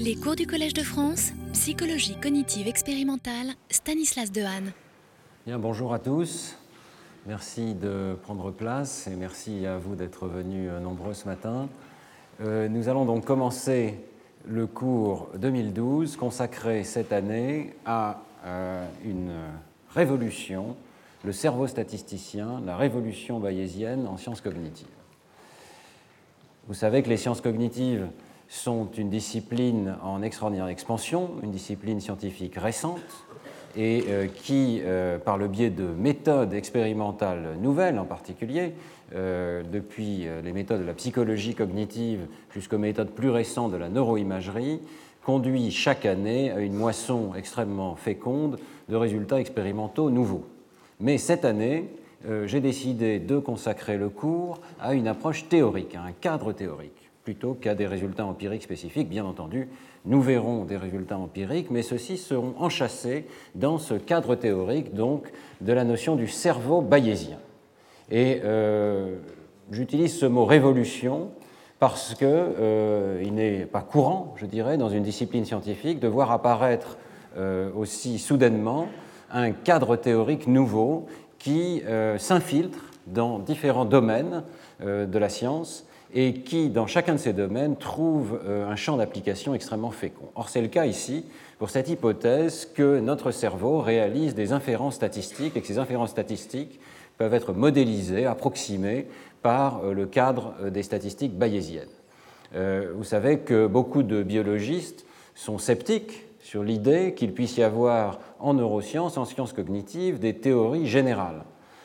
Les cours du Collège de France, psychologie cognitive expérimentale, Stanislas Dehaene. Bien, bonjour à tous. Merci de prendre place et merci à vous d'être venus nombreux ce matin. Nous allons donc commencer le cours 2012 consacré cette année à une révolution, le cerveau statisticien, la révolution bayésienne en sciences cognitives. Vous savez que les sciences cognitives sont une discipline en extraordinaire expansion, une discipline scientifique récente et qui, par le biais de méthodes expérimentales nouvelles en particulier, depuis les méthodes de la psychologie cognitive jusqu'aux méthodes plus récentes de la neuroimagerie, conduit chaque année à une moisson extrêmement féconde de résultats expérimentaux nouveaux. Mais cette année, j'ai décidé de consacrer le cours à une approche théorique, à un cadre théorique, plutôt qu'à des résultats empiriques spécifiques. Bien entendu, nous verrons des résultats empiriques, mais ceux-ci seront enchâssés dans ce cadre théorique donc, de la notion du cerveau bayésien. Et j'utilise ce mot « révolution » parce qu'il n'est pas courant, je dirais, dans une discipline scientifique, de voir apparaître aussi soudainement un cadre théorique nouveau qui s'infiltre dans différents domaines de la science et qui, dans chacun de ces domaines, trouve un champ d'application extrêmement fécond. Or, c'est le cas ici pour cette hypothèse que notre cerveau réalise des inférences statistiques et que ces inférences statistiques peuvent être modélisées, approximées par le cadre des statistiques bayésiennes. Vous savez que beaucoup de biologistes sont sceptiques sur l'idée qu'il puisse y avoir en neurosciences, en sciences cognitives, des théories générales.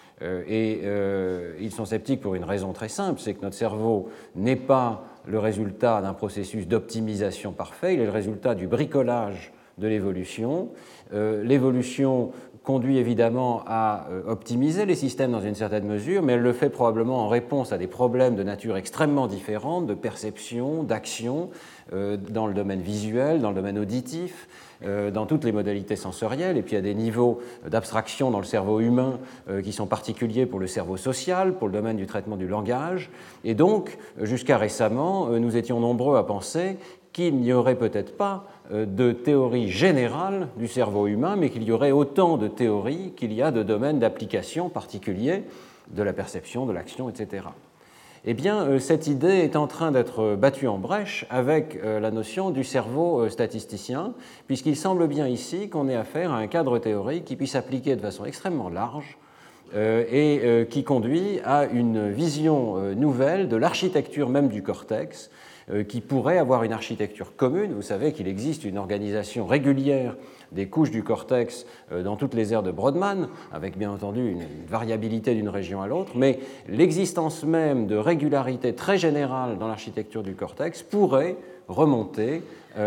Ils sont sceptiques pour une raison très simple, c'est que notre cerveau n'est pas le résultat d'un processus d'optimisation parfait, il est le résultat du bricolage de l'évolution. L'évolution conduit évidemment à optimiser les systèmes dans une certaine mesure, mais elle le fait probablement en réponse à des problèmes de nature extrêmement différente, de perception, d'action, dans le domaine visuel, dans le domaine auditif, dans toutes les modalités sensorielles, et puis à des niveaux d'abstraction dans le cerveau humain qui sont particuliers pour le cerveau social, pour le domaine du traitement du langage. Et donc, jusqu'à récemment, nous étions nombreux à penser qu'il n'y aurait peut-être pas de théorie générale du cerveau humain, mais qu'il y aurait autant de théories qu'il y a de domaines d'application particuliers de la perception, de l'action, etc. Eh bien, cette idée est en train d'être battue en brèche avec la notion du cerveau statisticien, puisqu'il semble bien ici qu'on ait affaire à un cadre théorique qui puisse s'appliquer de façon extrêmement large et qui conduit à une vision nouvelle de l'architecture même du cortex, qui pourrait avoir une architecture commune. Vous savez qu'il existe une organisation régulière des couches du cortex dans toutes les aires de Brodmann, avec bien entendu une variabilité d'une région à l'autre, mais l'existence même de régularités très générales dans l'architecture du cortex pourrait remonter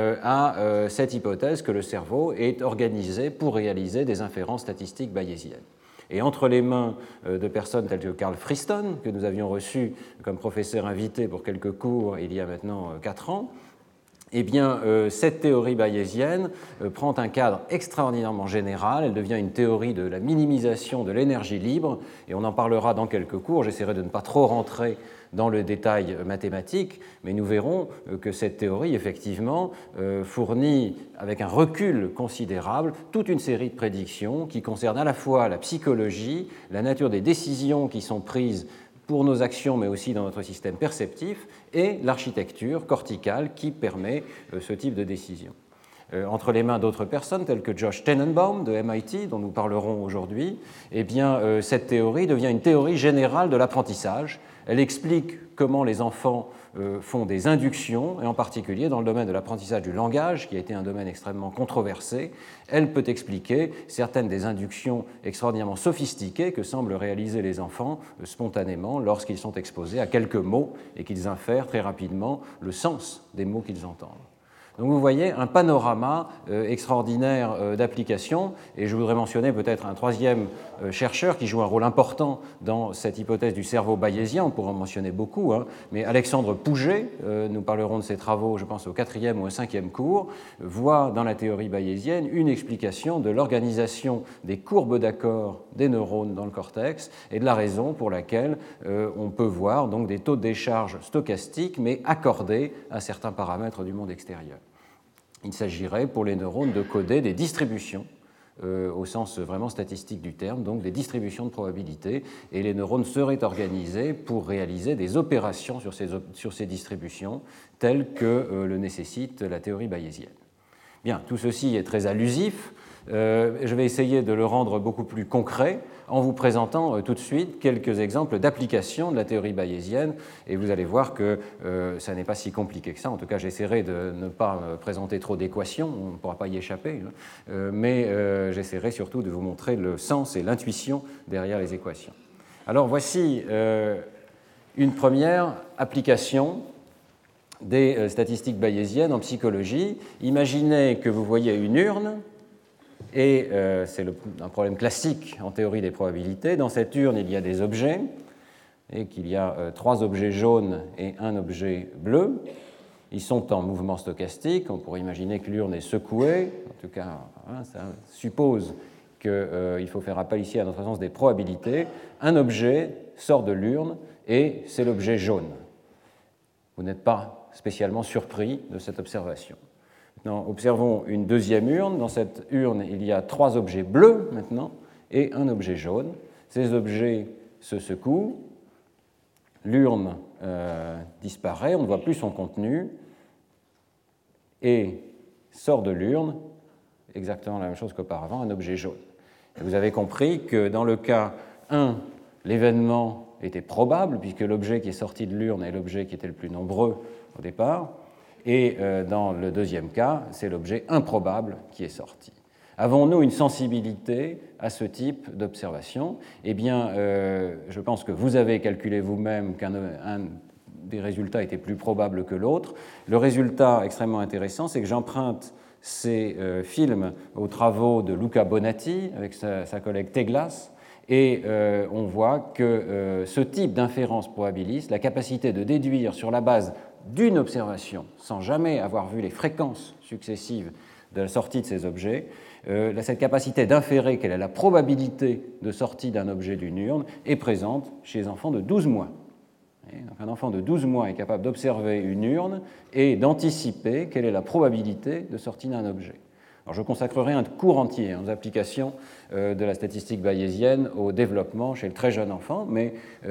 à cette hypothèse que le cerveau est organisé pour réaliser des inférences statistiques bayésiennes. Et entre les mains de personnes telles que Carl Friston, que nous avions reçu comme professeur invité pour quelques cours il y a maintenant 4 ans, eh bien, cette théorie bayésienne prend un cadre extraordinairement général, elle devient une théorie de la minimisation de l'énergie libre, et on en parlera dans quelques cours, j'essaierai de ne pas trop rentrer dans le détail mathématique, mais nous verrons que cette théorie, effectivement, fournit, avec un recul considérable, toute une série de prédictions qui concernent à la fois la psychologie, la nature des décisions qui sont prises pour nos actions, mais aussi dans notre système perceptif, et l'architecture corticale qui permet ce type de décision. Entre les mains d'autres personnes, telles que Josh Tenenbaum de MIT, dont nous parlerons aujourd'hui, eh bien, cette théorie devient une théorie générale de l'apprentissage. Elle explique comment les enfants font des inductions, et en particulier dans le domaine de l'apprentissage du langage, qui a été un domaine extrêmement controversé. Elle peut expliquer certaines des inductions extraordinairement sophistiquées que semblent réaliser les enfants spontanément lorsqu'ils sont exposés à quelques mots et qu'ils infèrent très rapidement le sens des mots qu'ils entendent. Donc vous voyez un panorama extraordinaire d'applications, et je voudrais mentionner peut-être un troisième chercheur qui joue un rôle important dans cette hypothèse du cerveau bayésien, on pourrait en mentionner beaucoup, mais Alexandre Pouget, nous parlerons de ses travaux, je pense au 4e ou au 5e cours, voit dans la théorie bayésienne une explication de l'organisation des courbes d'accord des neurones dans le cortex et de la raison pour laquelle on peut voir donc des taux de décharge stochastiques mais accordés à certains paramètres du monde extérieur. il s'agirait pour les neurones de coder des distributions, au sens vraiment statistique du terme, donc des distributions de probabilité, et les neurones seraient organisés pour réaliser des opérations sur ces distributions, telles que le nécessite la théorie bayésienne. Bien, tout ceci est très allusif. Je vais essayer de le rendre beaucoup plus concret en vous présentant tout de suite quelques exemples d'application de la théorie bayésienne, et vous allez voir que ça n'est pas si compliqué que ça. En tout cas, j'essaierai de ne pas présenter trop d'équations, on ne pourra pas y échapper, mais j'essaierai surtout de vous montrer le sens et l'intuition derrière les équations. Alors voici une première application des statistiques bayésiennes en psychologie. Imaginez que vous voyez une urne, et c'est un problème classique en théorie des probabilités. Dans cette urne, il y a des objets, et qu'il y a 3 objets jaunes et un objet bleu. Ils sont en mouvement stochastique. On pourrait imaginer que l'urne est secouée. En tout cas, ça suppose qu'il faut faire appel ici à notre sens des probabilités. Un objet sort de l'urne, et c'est l'objet jaune. Vous n'êtes pas spécialement surpris de cette observation. Maintenant, observons une deuxième urne. Dans cette urne, il y a 3 objets bleus maintenant et un objet jaune. Ces objets se secouent, l'urne disparaît, on ne voit plus son contenu, et sort de l'urne, exactement la même chose qu'auparavant, un objet jaune. Et vous avez compris que dans le cas 1, l'événement était probable, puisque l'objet qui est sorti de l'urne est l'objet qui était le plus nombreux au départ, et dans le deuxième cas, c'est l'objet improbable qui est sorti. Avons-nous une sensibilité à ce type d'observation? Eh bien, je pense que vous avez calculé vous-même qu'un des résultats était plus probable que l'autre. Le résultat extrêmement intéressant, c'est que j'emprunte ces films aux travaux de Luca Bonatti avec sa collègue Teglas, et on voit que ce type d'inférence probabiliste, la capacité de déduire sur la base d'une observation, sans jamais avoir vu les fréquences successives de la sortie de ces objets, cette capacité d'inférer quelle est la probabilité de sortie d'un objet d'une urne est présente chez les enfants de 12 mois. Donc un enfant de 12 mois est capable d'observer une urne et d'anticiper quelle est la probabilité de sortie d'un objet. Alors je consacrerai un cours entier aux applications de la statistique bayésienne au développement chez le très jeune enfant, mais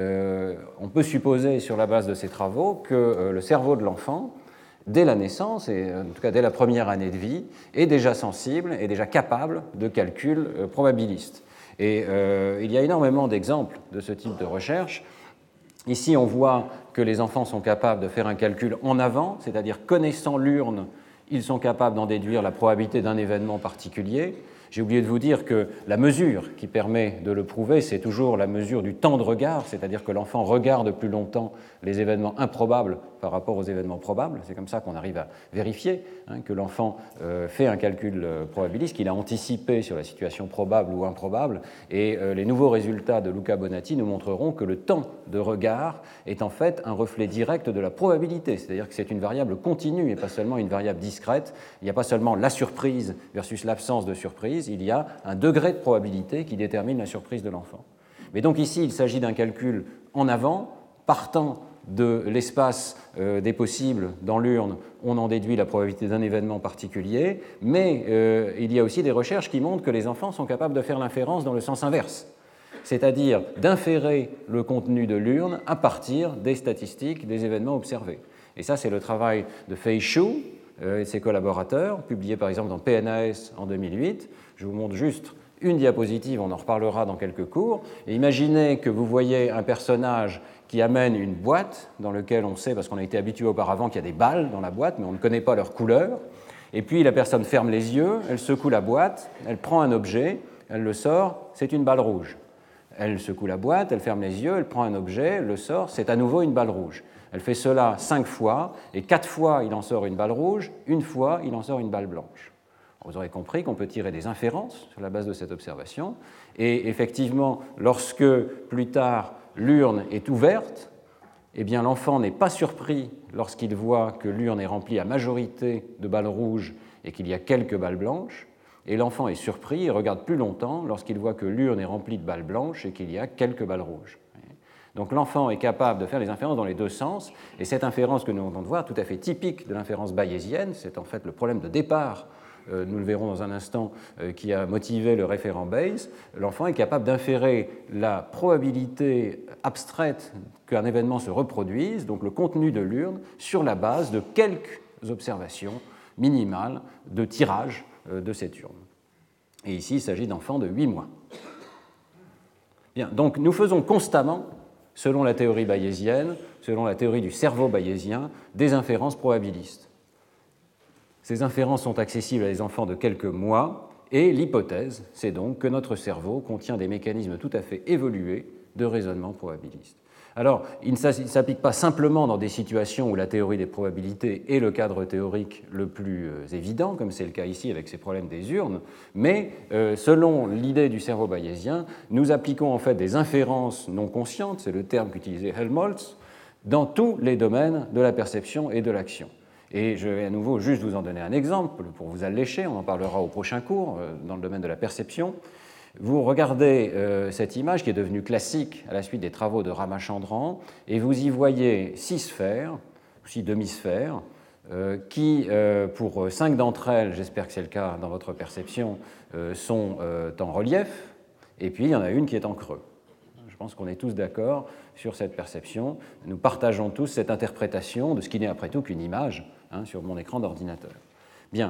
on peut supposer sur la base de ces travaux que le cerveau de l'enfant, dès la naissance, et en tout cas dès la première année de vie, est déjà sensible et déjà capable de calculs probabilistes. Et il y a énormément d'exemples de ce type de recherche. Ici, on voit que les enfants sont capables de faire un calcul en avant, c'est-à-dire connaissant l'urne, ils sont capables d'en déduire la probabilité d'un événement particulier. J'ai oublié de vous dire que la mesure qui permet de le prouver, c'est toujours la mesure du temps de regard, c'est-à-dire que l'enfant regarde plus longtemps les événements improbables par rapport aux événements probables. C'est comme ça qu'on arrive à vérifier que l'enfant fait un calcul probabiliste, qu'il a anticipé sur la situation probable ou improbable. Et les nouveaux résultats de Luca Bonatti nous montreront que le temps de regard est en fait un reflet direct de la probabilité, c'est-à-dire que c'est une variable continue et pas seulement une variable discrète. Il n'y a pas seulement la surprise versus l'absence de surprise, il y a un degré de probabilité qui détermine la surprise de l'enfant. Mais donc ici, il s'agit d'un calcul en avant, partant de l'espace des possibles dans l'urne, on en déduit la probabilité d'un événement particulier, mais il y a aussi des recherches qui montrent que les enfants sont capables de faire l'inférence dans le sens inverse, c'est-à-dire d'inférer le contenu de l'urne à partir des statistiques des événements observés. Et ça, c'est le travail de Fei Shu et ses collaborateurs, publié par exemple dans PNAS en 2008. Je vous montre juste une diapositive, on en reparlera dans quelques cours. Et imaginez que vous voyez un personnage qui amène une boîte dans laquelle on sait, parce qu'on a été habitué auparavant qu'il y a des balles dans la boîte, mais on ne connaît pas leur couleur. Et puis la personne ferme les yeux, elle secoue la boîte, elle prend un objet, elle le sort, c'est une balle rouge. Elle secoue la boîte, elle ferme les yeux, elle prend un objet, elle le sort, c'est à nouveau une balle rouge. Elle fait cela 5 fois, et 4 fois il en sort une balle rouge, une fois il en sort une balle blanche. Vous aurez compris qu'on peut tirer des inférences sur la base de cette observation, et effectivement, lorsque plus tard l'urne est ouverte, eh bien l'enfant n'est pas surpris lorsqu'il voit que l'urne est remplie à majorité de balles rouges et qu'il y a quelques balles blanches, et l'enfant est surpris et regarde plus longtemps lorsqu'il voit que l'urne est remplie de balles blanches et qu'il y a quelques balles rouges. Donc l'enfant est capable de faire les inférences dans les deux sens, et cette inférence que nous venons de voir, tout à fait typique de l'inférence bayésienne, c'est en fait le problème de départ, nous le verrons dans un instant, qui a motivé le référent Bayes. L'enfant est capable d'inférer la probabilité abstraite qu'un événement se reproduise, donc le contenu de l'urne, sur la base de quelques observations minimales de tirage de cette urne. Et ici, il s'agit d'enfants de 8 mois. Bien, donc nous faisons constamment, selon la théorie bayésienne, selon la théorie du cerveau bayésien, des inférences probabilistes. Ces inférences sont accessibles à des enfants de quelques mois, et l'hypothèse, c'est donc que notre cerveau contient des mécanismes tout à fait évolués de raisonnement probabiliste. Alors, il ne s'applique pas simplement dans des situations où la théorie des probabilités est le cadre théorique le plus évident, comme c'est le cas ici avec ces problèmes des urnes, mais selon l'idée du cerveau bayésien, nous appliquons en fait des inférences non conscientes, c'est le terme qu'utilisait Helmholtz, dans tous les domaines de la perception et de l'action. Et je vais à nouveau juste vous en donner un exemple pour vous allécher, on en parlera au prochain cours dans le domaine de la perception. Vous regardez cette image qui est devenue classique à la suite des travaux de Ramachandran et vous y voyez 6 sphères, 6 demi-sphères, qui, pour 5 d'entre elles, j'espère que c'est le cas dans votre perception, sont en relief, et puis il y en a une qui est en creux. Je pense qu'on est tous d'accord sur cette perception. Nous partageons tous cette interprétation de ce qui n'est après tout qu'une image sur mon écran d'ordinateur. Bien,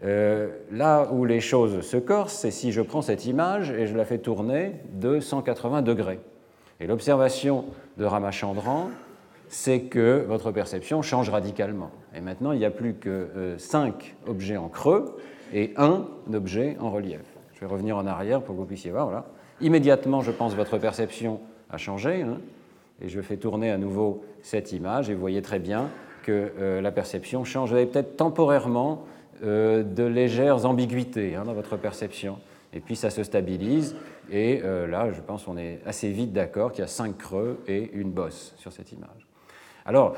là où les choses se corsent, c'est si je prends cette image et je la fais tourner de 180 degrés. Et l'observation de Ramachandran, c'est que votre perception change radicalement. Et maintenant, il n'y a plus que 5 objets en creux et 1 objet en relief. Je vais revenir en arrière pour que vous puissiez voir. Voilà. Immédiatement, je pense que votre perception a changé, et je fais tourner à nouveau cette image, et vous voyez très bien que la perception change. Vous avez peut-être temporairement de légères ambiguïtés dans votre perception, et puis ça se stabilise, et là, je pense qu'on est assez vite d'accord qu'il y a 5 creux et une bosse sur cette image. Alors,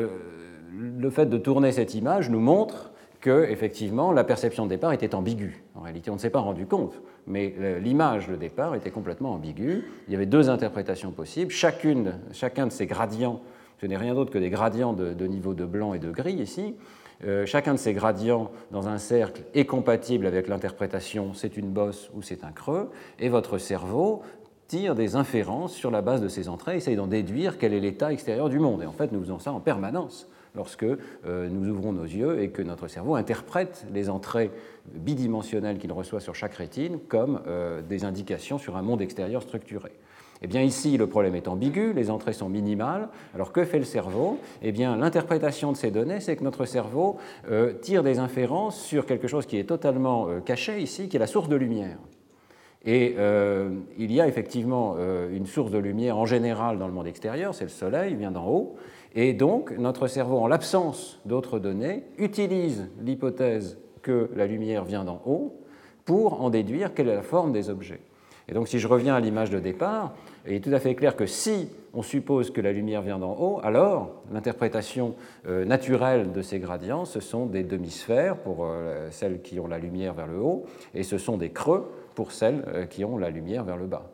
le fait de tourner cette image nous montre que, effectivement, la perception de départ était ambiguë. En réalité, on ne s'est pas rendu compte, mais l'image de départ était complètement ambiguë. Il y avait 2 interprétations possibles. Chacun de ces gradients, ce n'est rien d'autre que des gradients de niveau de blanc et de gris ici, chacun de ces gradients dans un cercle est compatible avec l'interprétation c'est une bosse ou c'est un creux, et votre cerveau tire des inférences sur la base de ces entrées, essaye d'en déduire quel est l'état extérieur du monde. Et en fait, nous faisons ça en permanence lorsque nous ouvrons nos yeux et que notre cerveau interprète les entrées bidimensionnelles qu'il reçoit sur chaque rétine comme des indications sur un monde extérieur structuré. Eh bien ici, le problème est ambigu, les entrées sont minimales. Alors que fait le cerveau ? Eh bien l'interprétation de ces données, c'est que notre cerveau tire des inférences sur quelque chose qui est totalement caché ici, qui est la source de lumière. Et il y a effectivement une source de lumière en général dans le monde extérieur, c'est le Soleil, il vient d'en haut. Et donc, notre cerveau, en l'absence d'autres données, utilise l'hypothèse que la lumière vient d'en haut pour en déduire quelle est la forme des objets. Et donc, si je reviens à l'image de départ, il est tout à fait clair que si on suppose que la lumière vient d'en haut, alors l'interprétation naturelle de ces gradients, ce sont des demi-sphères pour celles qui ont la lumière vers le haut, et ce sont des creux pour celles qui ont la lumière vers le bas.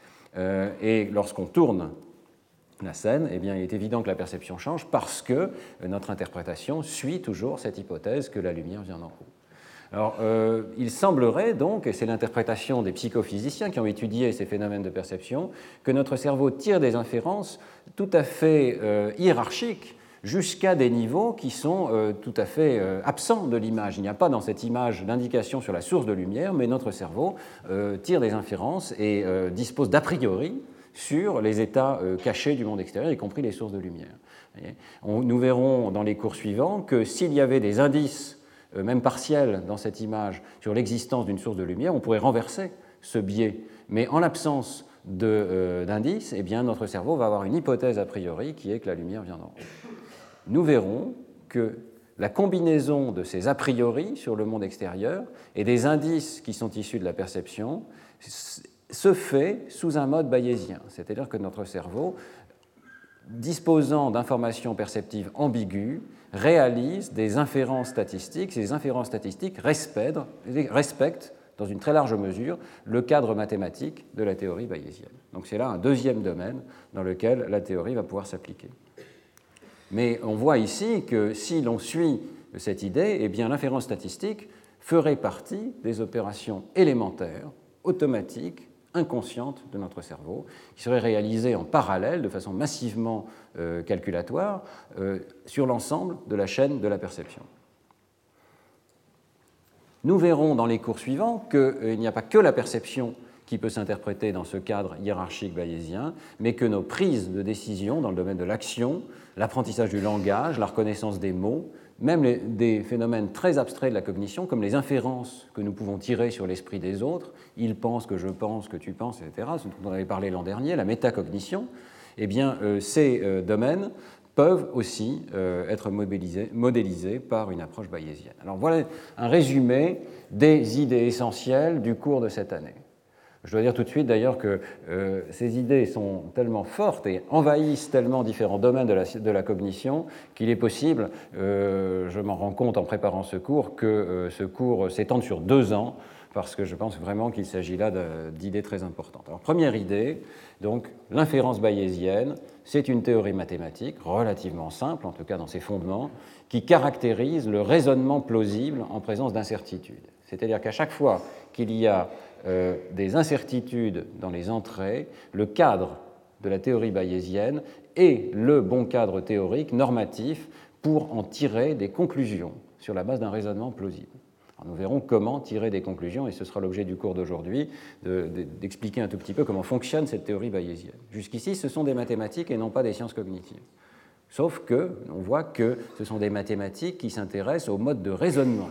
Et lorsqu'on tourne la scène, eh bien, il est évident que la perception change parce que notre interprétation suit toujours cette hypothèse que la lumière vient d'en haut. Alors, il semblerait donc, et c'est l'interprétation des psychophysiciens qui ont étudié ces phénomènes de perception, que notre cerveau tire des inférences tout à fait hiérarchiques jusqu'à des niveaux qui sont tout à fait absents de l'image. Il n'y a pas dans cette image d'indication sur la source de lumière, mais notre cerveau tire des inférences et dispose d'a priori sur les états cachés du monde extérieur, y compris les sources de lumière. Nous verrons dans les cours suivants que s'il y avait des indices, même partiels, dans cette image sur l'existence d'une source de lumière, on pourrait renverser ce biais. Mais en l'absence d'indices, eh bien, notre cerveau va avoir une hypothèse a priori qui est que la lumière vient d'en haut. Nous verrons que la combinaison de ces a priori sur le monde extérieur et des indices qui sont issus de la perception se fait sous un mode bayésien, c'est-à-dire que notre cerveau, disposant d'informations perceptives ambiguës, réalise des inférences statistiques. Ces inférences statistiques respectent dans une très large mesure, le cadre mathématique de la théorie bayésienne. Donc c'est là un deuxième domaine dans lequel la théorie va pouvoir s'appliquer. Mais on voit ici que si l'on suit cette idée, eh bien l'inférence statistique ferait partie des opérations élémentaires, automatiques, inconscientes de notre cerveau, qui seraient réalisées en parallèle, de façon massivement calculatoire, sur l'ensemble de la chaîne de la perception. Nous verrons dans les cours suivants qu'il n'y a pas que la perception qui peut s'interpréter dans ce cadre hiérarchique bayésien, mais que nos prises de décision dans le domaine de l'action, l'apprentissage du langage, la reconnaissance des mots, même des phénomènes très abstraits de la cognition, comme les inférences que nous pouvons tirer sur l'esprit des autres, il pense que je pense que tu penses, etc., ce dont on avait parlé l'an dernier, la métacognition, eh bien, ces domaines peuvent aussi être modélisés par une approche bayésienne. Alors voilà un résumé des idées essentielles du cours de cette année. Je dois dire tout de suite d'ailleurs que ces idées sont tellement fortes et envahissent tellement différents domaines de la cognition qu'il est possible, je m'en rends compte en préparant ce cours, que ce cours s'étende sur 2 ans, parce que je pense vraiment qu'il s'agit là d'idées très importantes. Alors, première idée, donc, l'inférence bayésienne, c'est une théorie mathématique relativement simple, en tout cas dans ses fondements, qui caractérise le raisonnement plausible en présence d'incertitudes. C'est-à-dire qu'à chaque fois qu'il y a des incertitudes dans les entrées, le cadre de la théorie bayésienne est le bon cadre théorique normatif pour en tirer des conclusions sur la base d'un raisonnement plausible. Alors nous verrons comment tirer des conclusions, et ce sera l'objet du cours d'aujourd'hui, d'expliquer un tout petit peu comment fonctionne cette théorie bayésienne. Jusqu'ici, ce sont des mathématiques et non pas des sciences cognitives. Sauf qu'on voit que ce sont des mathématiques qui s'intéressent au mode de raisonnement.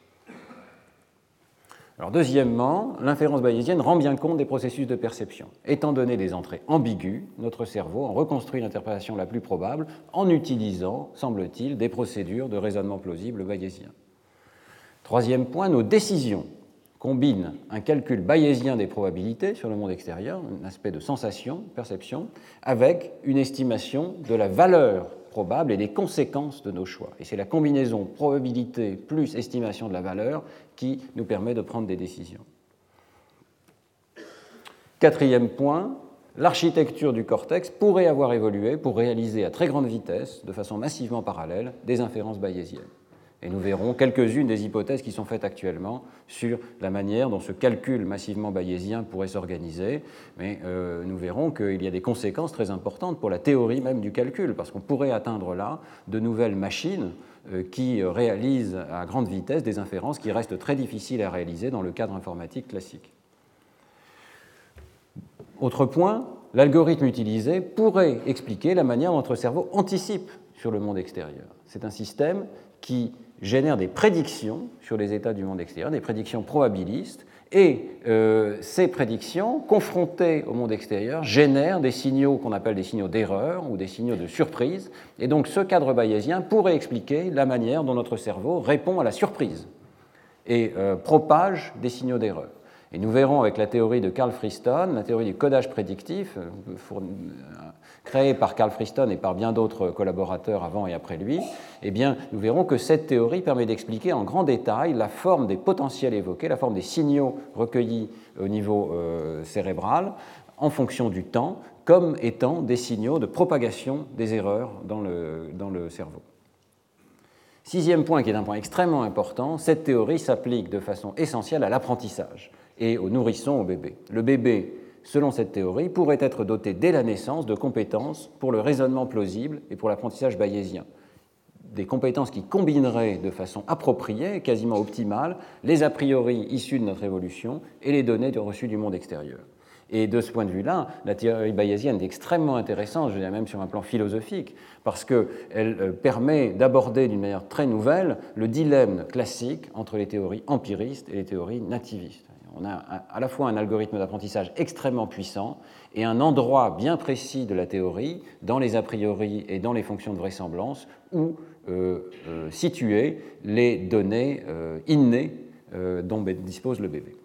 Alors deuxièmement, l'inférence bayésienne rend bien compte des processus de perception. Étant donné des entrées ambiguës, notre cerveau en reconstruit l'interprétation la plus probable en utilisant, semble-t-il, des procédures de raisonnement plausible bayésien. Troisième point, nos décisions combinent un calcul bayésien des probabilités sur le monde extérieur, un aspect de sensation, perception, avec une estimation de la valeur probable et des conséquences de nos choix. Et c'est la combinaison probabilité plus estimation de la valeur qui nous permet de prendre des décisions. Quatrième point, l'architecture du cortex pourrait avoir évolué pour réaliser à très grande vitesse, de façon massivement parallèle, des inférences bayésiennes. Et nous verrons quelques-unes des hypothèses qui sont faites actuellement sur la manière dont ce calcul massivement bayésien pourrait s'organiser. Mais nous verrons qu'il y a des conséquences très importantes pour la théorie même du calcul, parce qu'on pourrait atteindre là de nouvelles machines qui réalisent à grande vitesse des inférences qui restent très difficiles à réaliser dans le cadre informatique classique. Autre point, l'algorithme utilisé pourrait expliquer la manière dont notre cerveau anticipe sur le monde extérieur. C'est un système qui génère des prédictions sur les états du monde extérieur, des prédictions probabilistes, et ces prédictions, confrontées au monde extérieur, génèrent des signaux qu'on appelle des signaux d'erreur ou des signaux de surprise, et donc ce cadre bayésien pourrait expliquer la manière dont notre cerveau répond à la surprise et propage des signaux d'erreur. Et nous verrons avec la théorie de Carl Friston, la théorie du codage prédictif, créée par Carl Friston et par bien d'autres collaborateurs avant et après lui, eh bien, nous verrons que cette théorie permet d'expliquer en grand détail la forme des potentiels évoqués, la forme des signaux recueillis au niveau cérébral en fonction du temps, comme étant des signaux de propagation des erreurs dans le cerveau. Sixième point, qui est un point extrêmement important, cette théorie s'applique de façon essentielle à l'apprentissage et aux nourrissons, au bébé. Le bébé, selon cette théorie, pourrait être doté dès la naissance de compétences pour le raisonnement plausible et pour l'apprentissage bayésien. Des compétences qui combineraient de façon appropriée, quasiment optimale, les a priori issus de notre évolution et les données reçues du monde extérieur. Et de ce point de vue-là, la théorie bayésienne est extrêmement intéressante, je dirais même sur un plan philosophique, parce qu'elle permet d'aborder d'une manière très nouvelle le dilemme classique entre les théories empiristes et les théories nativistes. On a à la fois un algorithme d'apprentissage extrêmement puissant et un endroit bien précis de la théorie, dans les a priori et dans les fonctions de vraisemblance, où situer les données innées dont dispose le bébé.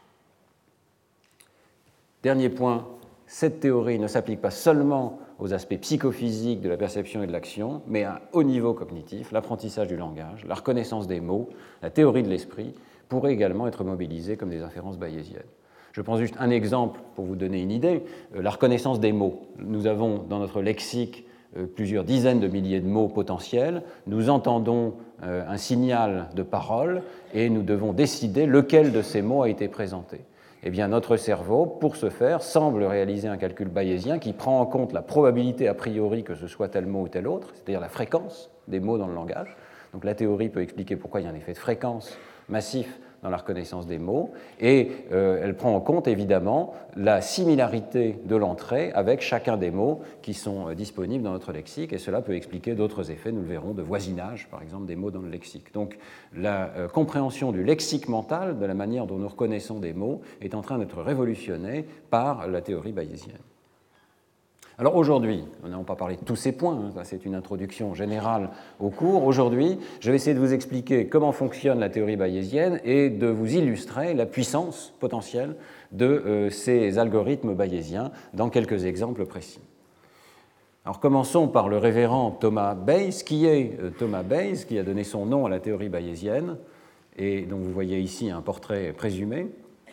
Dernier point, cette théorie ne s'applique pas seulement aux aspects psychophysiques de la perception et de l'action, mais à haut niveau cognitif, l'apprentissage du langage, la reconnaissance des mots, la théorie de l'esprit, pourraient également être mobilisées comme des inférences bayésiennes. Je prends juste un exemple pour vous donner une idée, la reconnaissance des mots. Nous avons dans notre lexique plusieurs dizaines de milliers de mots potentiels, nous entendons un signal de parole et nous devons décider lequel de ces mots a été présenté. Eh bien, notre cerveau, pour ce faire, semble réaliser un calcul bayésien qui prend en compte la probabilité a priori que ce soit tel mot ou tel autre, c'est-à-dire la fréquence des mots dans le langage. Donc la théorie peut expliquer pourquoi il y a un effet de fréquence massif dans la reconnaissance des mots, et elle prend en compte évidemment la similarité de l'entrée avec chacun des mots qui sont disponibles dans notre lexique, et cela peut expliquer d'autres effets, nous le verrons, de voisinage, par exemple, des mots dans le lexique. Donc la compréhension du lexique mental, de la manière dont nous reconnaissons des mots, est en train d'être révolutionnée par la théorie bayésienne. Alors aujourd'hui, nous n'avons pas parlé de tous ces points, c'est une introduction générale au cours. Aujourd'hui, je vais essayer de vous expliquer comment fonctionne la théorie bayésienne et de vous illustrer la puissance potentielle de ces algorithmes bayésiens dans quelques exemples précis. Alors commençons par le révérend Thomas Bayes. Qui est Thomas Bayes, qui a donné son nom à la théorie bayésienne et dont vous voyez ici un portrait présumé?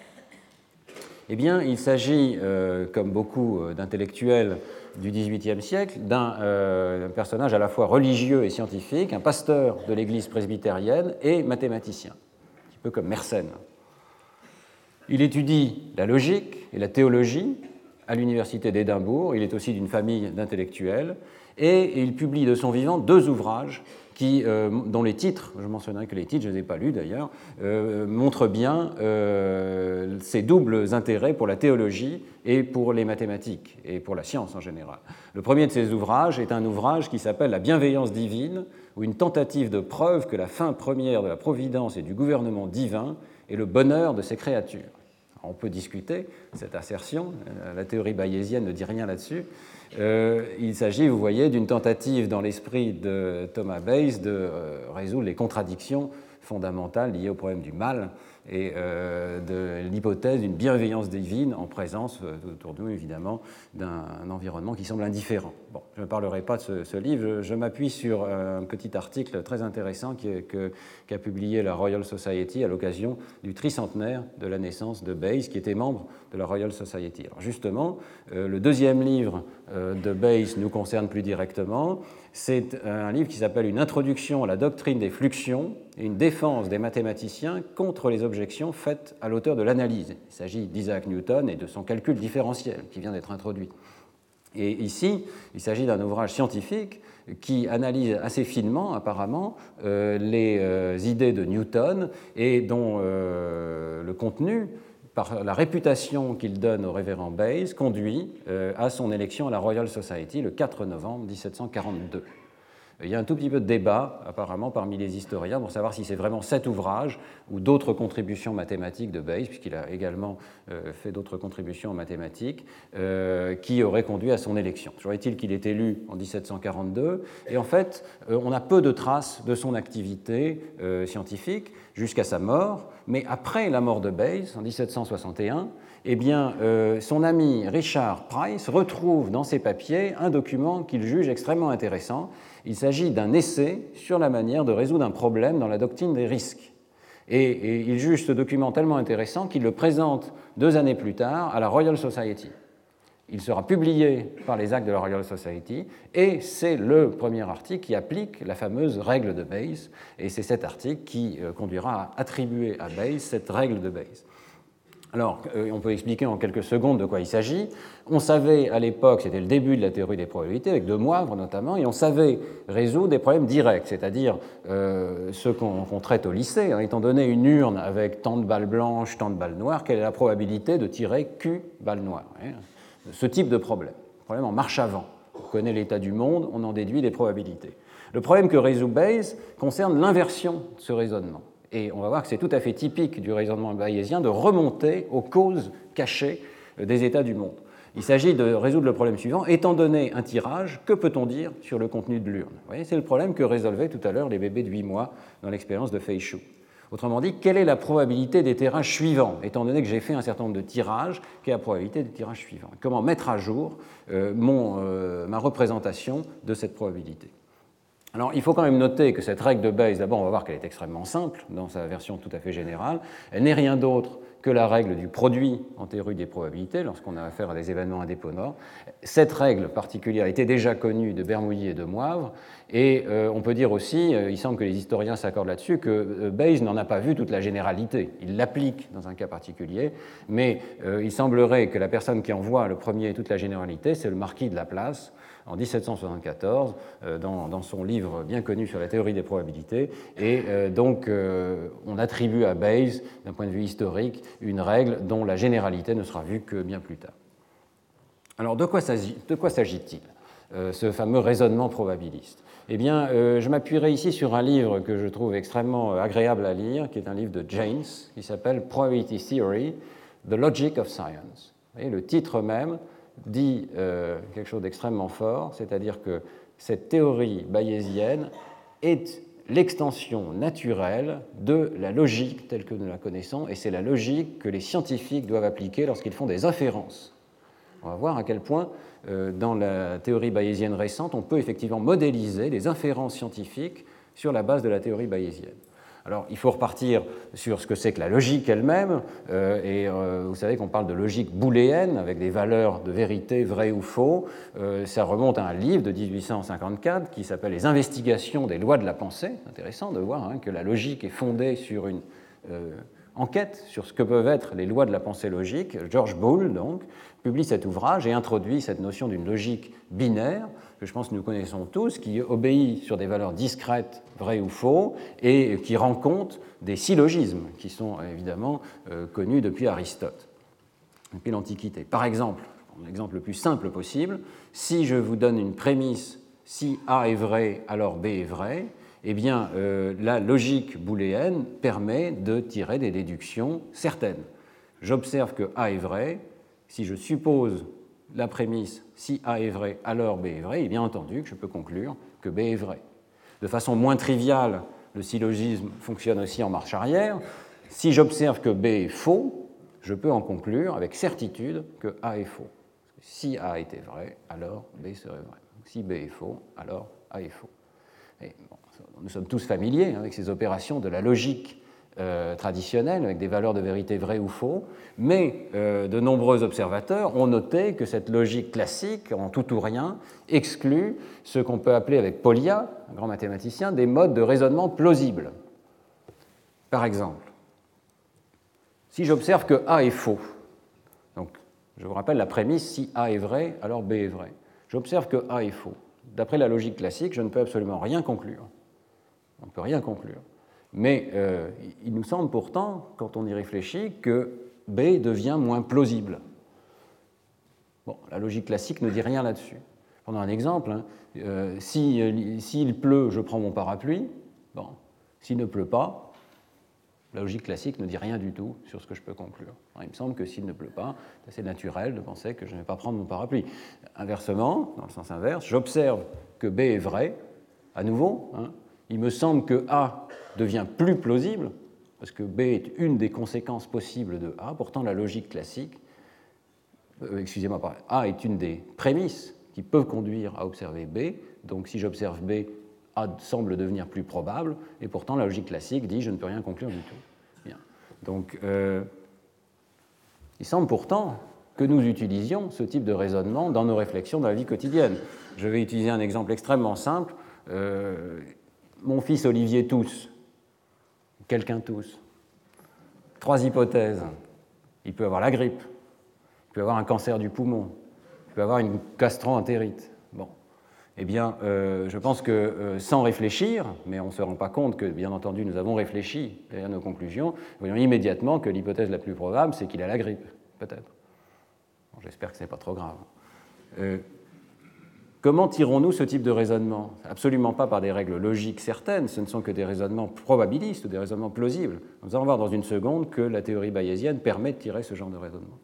Eh bien, il s'agit, comme beaucoup d'intellectuels du XVIIIe siècle, d'un personnage à la fois religieux et scientifique, un pasteur de l'Église presbytérienne et mathématicien, un petit peu comme Mersenne. Il étudie la logique et la théologie à l'université d'Édimbourg. Il est aussi d'une famille d'intellectuels et il publie de son vivant 2 ouvrages dont les titres, je mentionnerai que les titres, je ne les ai pas lus d'ailleurs, montrent bien ses doubles intérêts pour la théologie et pour les mathématiques et pour la science en général. Le premier de ces ouvrages est un ouvrage qui s'appelle « La bienveillance divine » ou une tentative de preuve que la fin première de la providence et du gouvernement divin est le bonheur de ses créatures. Alors, on peut discuter cette assertion, la théorie bayésienne ne dit rien là-dessus. Il s'agit, vous voyez, d'une tentative dans l'esprit de Thomas Bayes de résoudre les contradictions fondamentales liées au problème du mal et de l'hypothèse d'une bienveillance divine en présence, autour de nous évidemment, d'un environnement qui semble indifférent. Bon, je ne parlerai pas de ce livre, je m'appuie sur un petit article très intéressant qu'a publié la Royal Society à l'occasion du tricentenaire de la naissance de Bayes, qui était membre de la Royal Society. Alors justement, le deuxième livre de Bayes nous concerne plus directement. C'est un livre qui s'appelle « Une introduction à la doctrine des fluxions et une défense des mathématiciens contre les objections faites à l'auteur de l'analyse ». Il s'agit d'Isaac Newton et de son calcul différentiel qui vient d'être introduit. Et ici, il s'agit d'un ouvrage scientifique qui analyse assez finement, apparemment, les idées de Newton et dont le contenu, par la réputation qu'il donne au révérend Bayes, conduit à son élection à la Royal Society le 4 novembre 1742. Il y a un tout petit peu de débat, apparemment, parmi les historiens pour savoir si c'est vraiment cet ouvrage ou d'autres contributions mathématiques de Bayes, puisqu'il a également fait d'autres contributions en mathématiques, qui auraient conduit à son élection. Toujours est-il qu'il est élu en 1742, et en fait, on a peu de traces de son activité scientifique jusqu'à sa mort, mais après la mort de Bayes, en 1761, eh bien, son ami Richard Price retrouve dans ses papiers un document qu'il juge extrêmement intéressant. Il s'agit d'un essai sur la manière de résoudre un problème dans la doctrine des risques. Et il juge ce document tellement intéressant qu'il le présente 2 années plus tard à la Royal Society. Il sera publié par les actes de la Royal Society et c'est le premier article qui applique la fameuse règle de Bayes. Et c'est cet article qui conduira à attribuer à Bayes cette règle de Bayes. Alors, on peut expliquer en quelques secondes de quoi il s'agit. On savait à l'époque, c'était le début de la théorie des probabilités, avec De Moivre notamment, et on savait résoudre des problèmes directs, c'est-à-dire ceux qu'on traite au lycée. Étant donné une urne avec tant de balles blanches, tant de balles noires, quelle est la probabilité de tirer Q balles noires? Ce type de problème en marche avant. On connaît l'état du monde, on en déduit les probabilités. Le problème que résout Bayes concerne l'inversion de ce raisonnement. Et on va voir que c'est tout à fait typique du raisonnement bayésien de remonter aux causes cachées des états du monde. Il s'agit de résoudre le problème suivant. Étant donné un tirage, que peut-on dire sur le contenu de l'urne? Vous voyez, c'est le problème que résolvaient tout à l'heure les bébés de 8 mois dans l'expérience de Fei-Shu. Autrement dit, quelle est la probabilité des tirages suivants? Étant donné que j'ai fait un certain nombre de tirages, quelle est la probabilité des tirages suivants? Comment mettre à jour ma représentation de cette probabilité? Alors, il faut quand même noter que cette règle de Bayes, d'abord, on va voir qu'elle est extrêmement simple dans sa version tout à fait générale. Elle n'est rien d'autre que la règle du produit en théorie des probabilités lorsqu'on a affaire à des événements indépendants. Cette règle particulière était déjà connue de Bernoulli et de Moivre, et on peut dire aussi, il semble que les historiens s'accordent là-dessus, que Bayes n'en a pas vu toute la généralité. Il l'applique dans un cas particulier, mais il semblerait que la personne qui en voit le premier toute la généralité, c'est le marquis de Laplace, en 1774, dans son livre bien connu sur la théorie des probabilités, et donc on attribue à Bayes, d'un point de vue historique, une règle dont la généralité ne sera vue que bien plus tard. Alors de quoi s'agit-il, ce fameux raisonnement probabiliste? Eh bien, je m'appuierai ici sur un livre que je trouve extrêmement agréable à lire, qui est un livre de James, qui s'appelle Probability Theory, The Logic of Science. Vous voyez, le titre même dit quelque chose d'extrêmement fort, c'est-à-dire que cette théorie bayésienne est l'extension naturelle de la logique telle que nous la connaissons, et c'est la logique que les scientifiques doivent appliquer lorsqu'ils font des inférences. On va voir à quel point, dans la théorie bayésienne récente, on peut effectivement modéliser des inférences scientifiques sur la base de la théorie bayésienne. Alors, il faut repartir sur ce que c'est que la logique elle-même, et vous savez qu'on parle de logique booléenne, avec des valeurs de vérité, vrai ou faux. Ça remonte à un livre de 1854 qui s'appelle « Les investigations des lois de la pensée ». C'est intéressant de voir que la logique est fondée sur une enquête sur ce que peuvent être les lois de la pensée logique. George Boole, donc, publie cet ouvrage et introduit cette notion d'une logique binaire, que je pense que nous connaissons tous, qui obéit sur des valeurs discrètes, vraies ou faux, et qui rend compte des syllogismes, qui sont évidemment connus depuis Aristote, depuis l'Antiquité. Par exemple, l'exemple le plus simple possible, si je vous donne une prémisse, si A est vrai, alors B est vrai, eh bien, la logique booléenne permet de tirer des déductions certaines. J'observe que A est vrai, si je suppose la prémisse si A est vrai, alors B est vrai, et bien entendu que je peux conclure que B est vrai. De façon moins triviale, le syllogisme fonctionne aussi en marche arrière. Si j'observe que B est faux, je peux en conclure avec certitude que A est faux. Si A était vrai, alors B serait vrai. Si B est faux, alors A est faux. Et bon, nous sommes tous familiers avec ces opérations de la logique traditionnelle, avec des valeurs de vérité vraies ou faux, mais de nombreux observateurs ont noté que cette logique classique, en tout ou rien, exclut ce qu'on peut appeler avec Polya, un grand mathématicien, des modes de raisonnement plausibles. Par exemple, si j'observe que A est faux, donc je vous rappelle la prémisse, si A est vrai, alors B est vrai. J'observe que A est faux. D'après la logique classique, je ne peux absolument rien conclure. On ne peut rien conclure. Mais il nous semble pourtant, quand on y réfléchit, que B devient moins plausible. Bon, la logique classique ne dit rien là-dessus. Prenons un exemple. S'il pleut, je prends mon parapluie. Bon, s'il ne pleut pas, la logique classique ne dit rien du tout sur ce que je peux conclure. Alors, il me semble que s'il ne pleut pas, c'est assez naturel de penser que je ne vais pas prendre mon parapluie. Inversement, dans le sens inverse, j'observe que B est vrai. À nouveau, il me semble que A devient plus plausible, parce que B est une des conséquences possibles de A. Pourtant, la logique classique, A est une des prémisses qui peuvent conduire à observer B. Donc, si j'observe B, A semble devenir plus probable, et pourtant, la logique classique dit je ne peux rien conclure du tout. Bien. Donc, il semble pourtant que nous utilisions ce type de raisonnement dans nos réflexions dans la vie quotidienne. Je vais utiliser un exemple extrêmement simple. Mon fils Olivier tousse. Quelqu'un tousse. 3 hypothèses. Il peut avoir la grippe, il peut avoir un cancer du poumon, il peut avoir une gastro-entérite. Bon. Eh bien, je pense que sans réfléchir, mais on ne se rend pas compte que, bien entendu, nous avons réfléchi derrière nos conclusions, nous voyons immédiatement que l'hypothèse la plus probable, c'est qu'il a la grippe, peut-être. Bon, j'espère que ce n'est pas trop grave. Comment tirons-nous ce type de raisonnement? Absolument pas par des règles logiques certaines, ce ne sont que des raisonnements probabilistes ou des raisonnements plausibles. Nous allons voir dans une seconde que la théorie bayésienne permet de tirer ce genre de raisonnement.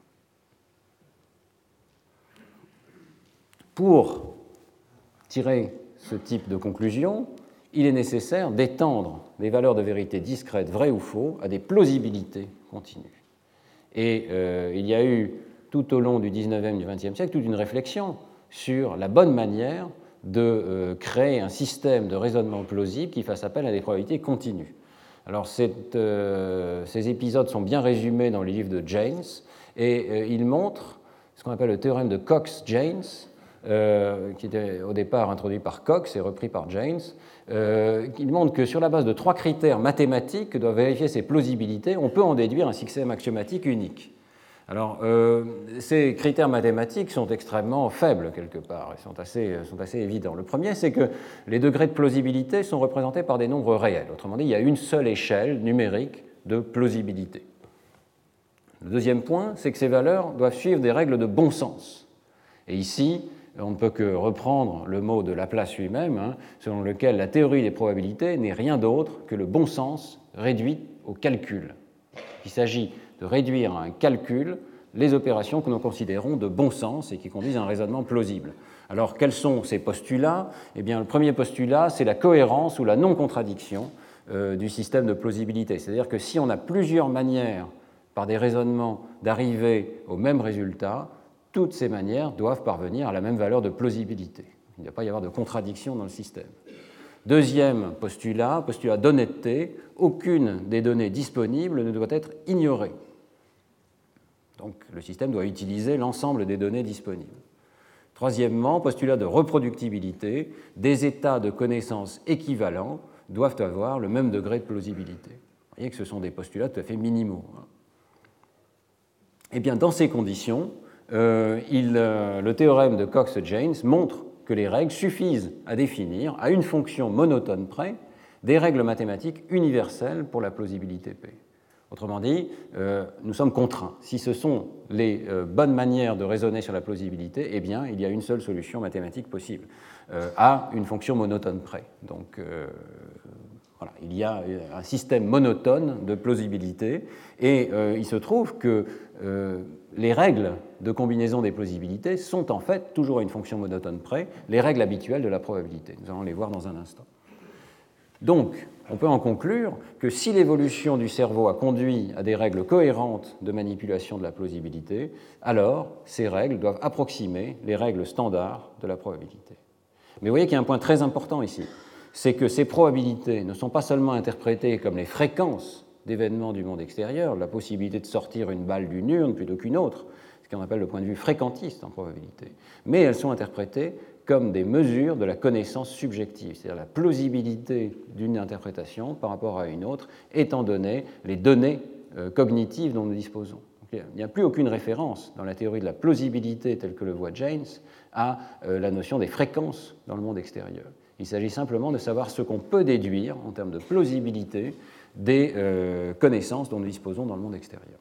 Pour tirer ce type de conclusion, il est nécessaire d'étendre les valeurs de vérité discrètes, vraies ou faux, à des plausibilités continues. Et il y a eu tout au long du 19e et du 20e siècle toute une réflexion sur la bonne manière de créer un système de raisonnement plausible qui fasse appel à des probabilités continues. Alors ces épisodes sont bien résumés dans le livre de Jaynes, et il montre ce qu'on appelle le théorème de Cox-Jaynes, qui était au départ introduit par Cox et repris par Jaynes. Il montre que sur la base de 3 critères mathématiques que doivent vérifier ces plausibilités, on peut en déduire un système axiomatique unique. Alors, ces critères mathématiques sont extrêmement faibles quelque part, ils sont assez évidents. Le premier, c'est que les degrés de plausibilité sont représentés par des nombres réels. Autrement dit, il y a une seule échelle numérique de plausibilité. Le deuxième point, c'est que ces valeurs doivent suivre des règles de bon sens. Et ici, on ne peut que reprendre le mot de Laplace lui-même, selon lequel la théorie des probabilités n'est rien d'autre que le bon sens réduit au calcul. Il s'agit de réduire à un calcul les opérations que nous considérons de bon sens et qui conduisent à un raisonnement plausible. Alors, quels sont ces postulats ? Eh bien, le premier postulat, c'est la cohérence ou la non-contradiction du système de plausibilité. C'est-à-dire que si on a plusieurs manières, par des raisonnements, d'arriver au même résultat, toutes ces manières doivent parvenir à la même valeur de plausibilité. Il ne doit pas y avoir de contradiction dans le système. Deuxième postulat d'honnêteté, aucune des données disponibles ne doit être ignorée. Donc le système doit utiliser l'ensemble des données disponibles. Troisièmement, postulat de reproductibilité, des états de connaissance équivalents doivent avoir le même degré de plausibilité. Vous voyez que ce sont des postulats tout à fait minimaux. Eh bien, dans ces conditions, le théorème de Cox-Jaynes montre que les règles suffisent à définir, à une fonction monotone près, des règles mathématiques universelles pour la plausibilité P. Autrement dit, nous sommes contraints. Si ce sont les bonnes manières de raisonner sur la plausibilité, eh bien, il y a une seule solution mathématique possible, à une fonction monotone près. Donc, voilà, il y a un système monotone de plausibilité, et il se trouve que les règles de combinaison des plausibilités sont en fait, toujours à une fonction monotone près, les règles habituelles de la probabilité. Nous allons les voir dans un instant. Donc, on peut en conclure que si l'évolution du cerveau a conduit à des règles cohérentes de manipulation de la plausibilité, alors ces règles doivent approximer les règles standards de la probabilité. Mais vous voyez qu'il y a un point très important ici, c'est que ces probabilités ne sont pas seulement interprétées comme les fréquences d'événements du monde extérieur, la possibilité de sortir une balle d'une urne plutôt qu'une autre, ce qu'on appelle le point de vue fréquentiste en probabilité, mais elles sont interprétées comme des mesures de la connaissance subjective, c'est-à-dire la plausibilité d'une interprétation par rapport à une autre, étant donné les données cognitives dont nous disposons. Donc, il n'y a plus aucune référence dans la théorie de la plausibilité telle que le voit Jaynes à la notion des fréquences dans le monde extérieur. Il s'agit simplement de savoir ce qu'on peut déduire en termes de plausibilité des connaissances dont nous disposons dans le monde extérieur.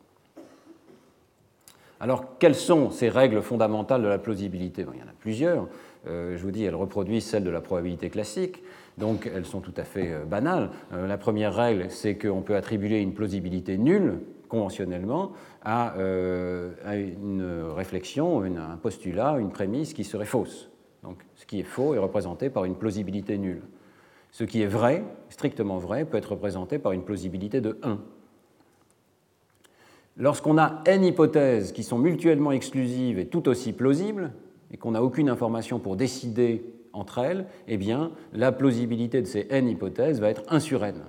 Alors, quelles sont ces règles fondamentales de la plausibilité ? Il y en a plusieurs. Je vous dis, elles reproduisent celles de la probabilité classique, donc elles sont tout à fait banales. La première règle, c'est qu'on peut attribuer une plausibilité nulle, conventionnellement, à une réflexion, un postulat, une prémisse qui serait fausse. Donc, ce qui est faux est représenté par une plausibilité nulle. Ce qui est vrai, strictement vrai, peut être représenté par une plausibilité de 1. Lorsqu'on a n hypothèses qui sont mutuellement exclusives et tout aussi plausibles, et qu'on n'a aucune information pour décider entre elles, eh bien, la plausibilité de ces n hypothèses va être 1 sur n.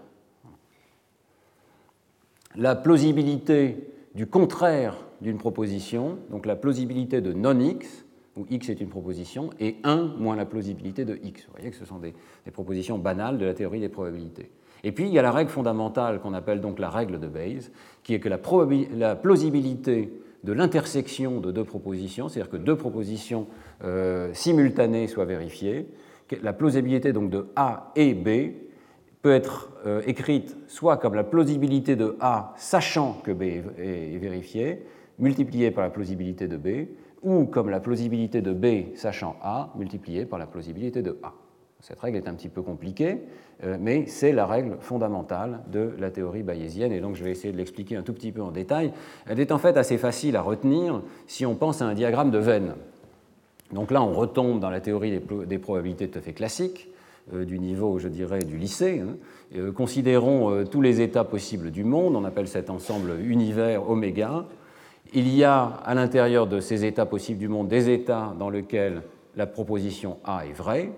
La plausibilité du contraire d'une proposition, donc la plausibilité de non-x, où x est une proposition, est 1 moins la plausibilité de x. Vous voyez que ce sont des propositions banales de la théorie des probabilités. Et puis, il y a la règle fondamentale qu'on appelle donc la règle de Bayes, qui est que la plausibilité de l'intersection de deux propositions, c'est-à-dire que deux propositions simultanées soient vérifiées, la plausibilité donc de A et B peut être écrite soit comme la plausibilité de A sachant que B est vérifié, multipliée par la plausibilité de B, ou comme la plausibilité de B sachant A, multipliée par la plausibilité de A. Cette règle est un petit peu compliquée, mais c'est la règle fondamentale de la théorie bayésienne, et donc je vais essayer de l'expliquer un tout petit peu en détail. Elle est en fait assez facile à retenir si on pense à un diagramme de Venn. Donc là, on retombe dans la théorie des probabilités tout à fait classique, du niveau, je dirais, du lycée. Considérons tous les états possibles du monde, on appelle cet ensemble univers oméga. Il y a à l'intérieur de ces états possibles du monde des états dans lesquels la proposition A est vraie,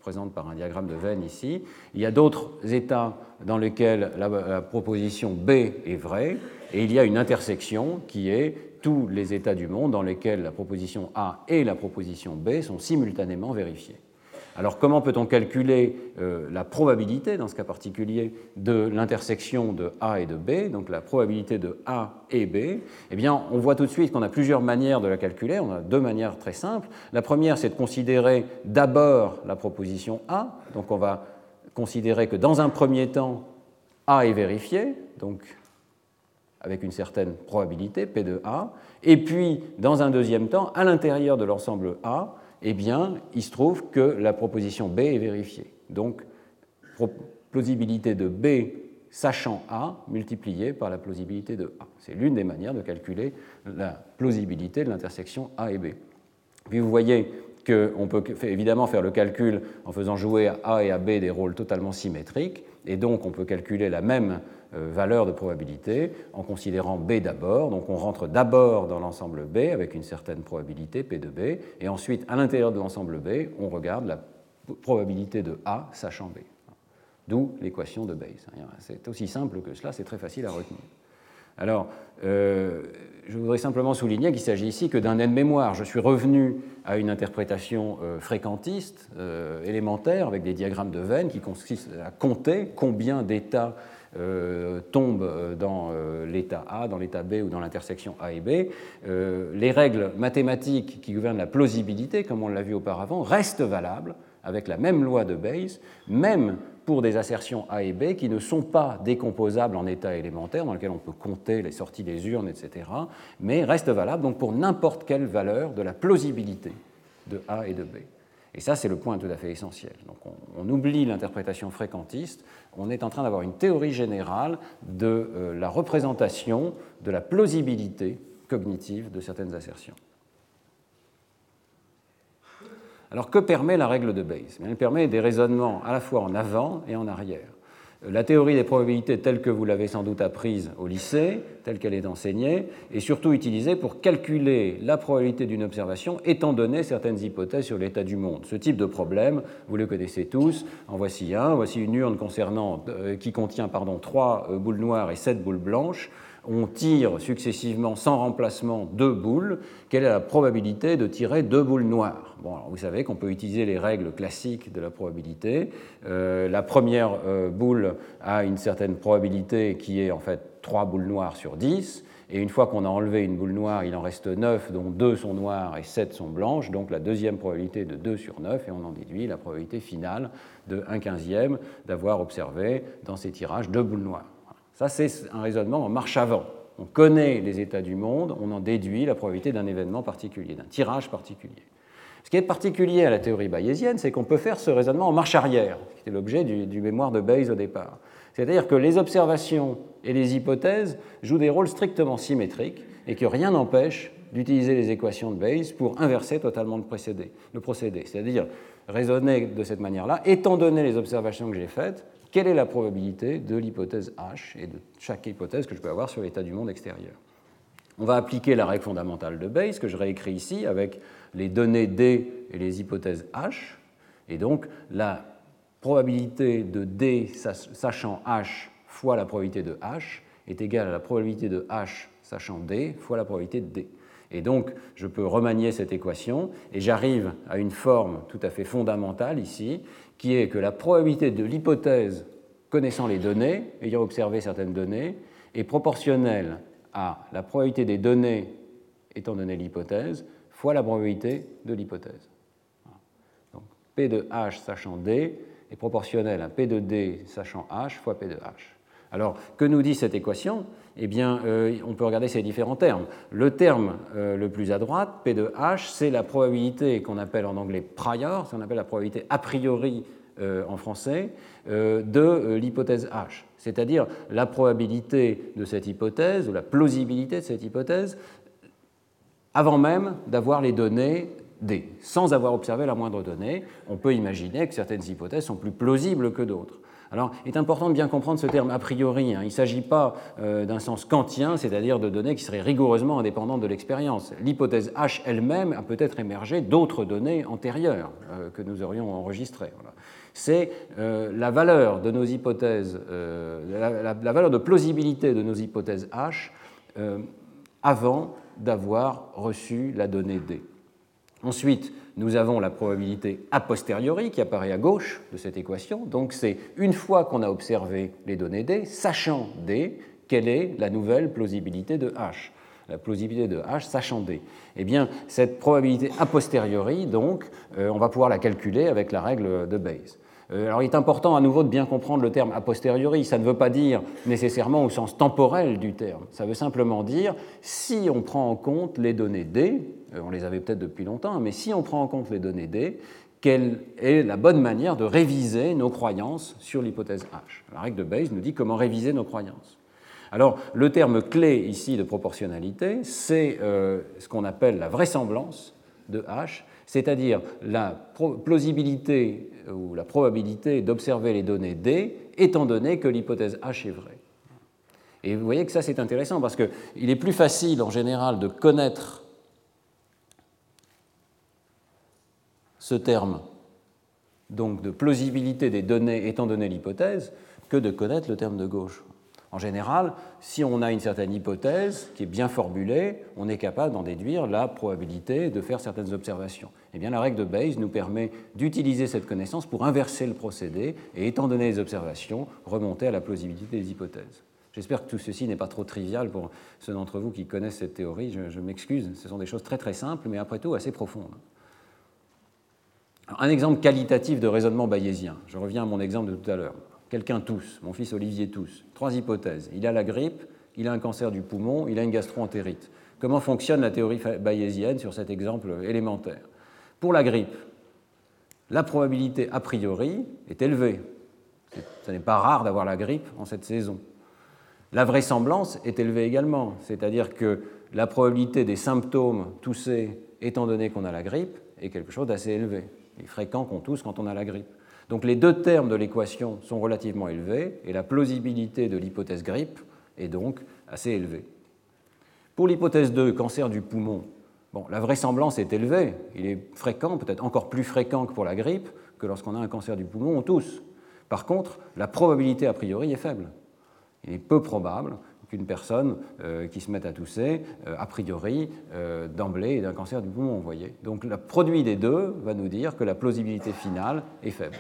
représente par un diagramme de Venn ici. Il y a d'autres états dans lesquels la proposition B est vraie, et il y a une intersection qui est tous les états du monde dans lesquels la proposition A et la proposition B sont simultanément vérifiées. Alors comment peut-on calculer la probabilité, dans ce cas particulier, de l'intersection de A et de B, donc la probabilité de A et B? Eh bien, on voit tout de suite qu'on a plusieurs manières de la calculer. On a deux manières très simples. La première, c'est de considérer d'abord la proposition A. Donc on va considérer que dans un premier temps, A est vérifié, donc avec une certaine probabilité, P de A. Et puis, dans un deuxième temps, à l'intérieur de l'ensemble A, eh bien, il se trouve que la proposition B est vérifiée. Donc, plausibilité de B sachant A multipliée par la plausibilité de A. C'est l'une des manières de calculer la plausibilité de l'intersection A et B. Puis vous voyez qu'on peut évidemment faire le calcul en faisant jouer à A et à B des rôles totalement symétriques, et donc on peut calculer la même valeur de probabilité en considérant B d'abord. Donc on rentre d'abord dans l'ensemble B avec une certaine probabilité, P de B, et ensuite à l'intérieur de l'ensemble B, on regarde la probabilité de A sachant B. D'où l'équation de Bayes. C'est aussi simple que cela, c'est très facile à retenir. Alors, je voudrais simplement souligner qu'il s'agit ici que d'un aide-mémoire. Je suis revenu à une interprétation fréquentiste, élémentaire, avec des diagrammes de Venn qui consistent à compter combien d'états tombent dans l'état A, dans l'état B ou dans l'intersection A et B. Les règles mathématiques qui gouvernent la plausibilité, comme on l'a vu auparavant, restent valables avec la même loi de Bayes, même pour des assertions A et B qui ne sont pas décomposables en états élémentaires, dans lesquels on peut compter les sorties des urnes, etc., mais restent valables donc pour n'importe quelle valeur de la plausibilité de A et de B. Et ça, c'est le point tout à fait essentiel. Donc on oublie l'interprétation fréquentiste, on est en train d'avoir une théorie générale de la représentation de la plausibilité cognitive de certaines assertions. Alors que permet la règle de Bayes? Elle permet des raisonnements à la fois en avant et en arrière. La théorie des probabilités telle que vous l'avez sans doute apprise au lycée, telle qu'elle est enseignée, est surtout utilisée pour calculer la probabilité d'une observation étant donné certaines hypothèses sur l'état du monde. Ce type de problème, vous le connaissez tous. En voici un. Voici une urne qui contient 3 boules noires et 7 boules blanches. On tire successivement sans remplacement 2 boules. Quelle est la probabilité de tirer 2 boules noires? Bon, alors vous savez qu'on peut utiliser les règles classiques de la probabilité. La première boule a une certaine probabilité qui est en fait 3 boules noires sur 10. Et une fois qu'on a enlevé une boule noire, il en reste 9, dont 2 sont noires et 7 sont blanches. Donc la deuxième probabilité est de 2 sur 9, et on en déduit la probabilité finale de 1/15 d'avoir observé dans ces tirages 2 boules noires. Ça, c'est un raisonnement en marche avant. On connaît les états du monde, on en déduit la probabilité d'un événement particulier, d'un tirage particulier. Ce qui est particulier à la théorie bayésienne, c'est qu'on peut faire ce raisonnement en marche arrière, qui était l'objet du mémoire de Bayes au départ. C'est-à-dire que les observations et les hypothèses jouent des rôles strictement symétriques et que rien n'empêche d'utiliser les équations de Bayes pour inverser totalement le procédé. C'est-à-dire raisonner de cette manière-là, étant donné les observations que j'ai faites, quelle est la probabilité de l'hypothèse H et de chaque hypothèse que je peux avoir sur l'état du monde extérieur. On va appliquer la règle fondamentale de Bayes, que je réécris ici, avec les données D et les hypothèses H. Et donc, la probabilité de D sachant H fois la probabilité de H est égale à la probabilité de H sachant D fois la probabilité de D. Et donc, je peux remanier cette équation et j'arrive à une forme tout à fait fondamentale ici, qui est que la probabilité de l'hypothèse connaissant les données, ayant observé certaines données, est proportionnelle à la probabilité des données étant donné l'hypothèse fois la probabilité de l'hypothèse. Donc, P de H sachant D est proportionnel à P de D sachant H fois P de H. Alors, que nous dit cette équation? Eh bien, on peut regarder ces différents termes. Le terme le plus à droite, P de H, c'est la probabilité qu'on appelle en anglais prior, c'est ce qu'on appelle la probabilité a priori en français, de l'hypothèse H, c'est-à-dire la probabilité de cette hypothèse, ou la plausibilité de cette hypothèse, avant même d'avoir les données D. Sans avoir observé la moindre donnée, on peut imaginer que certaines hypothèses sont plus plausibles que d'autres. Alors, il est important de bien comprendre ce terme a priori. Il ne s'agit pas d'un sens kantien, c'est-à-dire de données qui seraient rigoureusement indépendantes de l'expérience. L'hypothèse H elle-même a peut-être émergé d'autres données antérieures que nous aurions enregistrées. Voilà. C'est la valeur de nos hypothèses, la valeur de plausibilité de nos hypothèses H avant d'avoir reçu la donnée D. Ensuite, nous avons la probabilité a posteriori qui apparaît à gauche de cette équation. Donc c'est une fois qu'on a observé les données D, sachant D, quelle est la nouvelle plausibilité de H. La plausibilité de H sachant D. Eh bien, cette probabilité a posteriori, donc, on va pouvoir la calculer avec la règle de Bayes. Alors, il est important à nouveau de bien comprendre le terme a posteriori. Ça ne veut pas dire nécessairement au sens temporel du terme. Ça veut simplement dire si on prend en compte les données D, on les avait peut-être depuis longtemps, mais si on prend en compte les données D, quelle est la bonne manière de réviser nos croyances sur l'hypothèse H. La règle de Bayes nous dit comment réviser nos croyances. Alors, le terme clé ici de proportionnalité, c'est ce qu'on appelle la vraisemblance de H, c'est-à-dire la plausibilité ou la probabilité d'observer les données D, étant donné que l'hypothèse H est vraie. Et vous voyez que ça, c'est intéressant, parce qu'il est plus facile, en général, de connaître ce terme, donc de plausibilité des données étant donné l'hypothèse, que de connaître le terme de gauche. En général, si on a une certaine hypothèse qui est bien formulée, on est capable d'en déduire la probabilité de faire certaines observations. Eh bien, la règle de Bayes nous permet d'utiliser cette connaissance pour inverser le procédé et, étant donné les observations, remonter à la plausibilité des hypothèses. J'espère que tout ceci n'est pas trop trivial pour ceux d'entre vous qui connaissent cette théorie. Je m'excuse, ce sont des choses très très simples, mais après tout assez profondes. Alors, un exemple qualitatif de raisonnement bayésien. Je reviens à mon exemple de tout à l'heure. Quelqu'un tousse, mon fils Olivier tousse. 3 hypothèses. Il a la grippe, il a un cancer du poumon, il a une gastro-entérite. Comment fonctionne la théorie bayésienne sur cet exemple élémentaire? Pour la grippe, la probabilité a priori est élevée. Ce n'est pas rare d'avoir la grippe en cette saison. La vraisemblance est élevée également, c'est-à-dire que la probabilité des symptômes toussés, étant donné qu'on a la grippe, est quelque chose d'assez élevé. Il est fréquent qu'on tousse quand on a la grippe. Donc les deux termes de l'équation sont relativement élevés et la plausibilité de l'hypothèse grippe est donc assez élevée. Pour l'hypothèse 2, cancer du poumon, la vraisemblance est élevée. Il est fréquent, peut-être encore plus fréquent que pour la grippe, que lorsqu'on a un cancer du poumon, on tousse. Par contre, la probabilité a priori est faible. Il est peu probable qu'une personne qui se mette à tousser, a priori, d'emblée, ait d'un cancer du poumon, vous voyez. Donc le produit des deux va nous dire que la plausibilité finale est faible.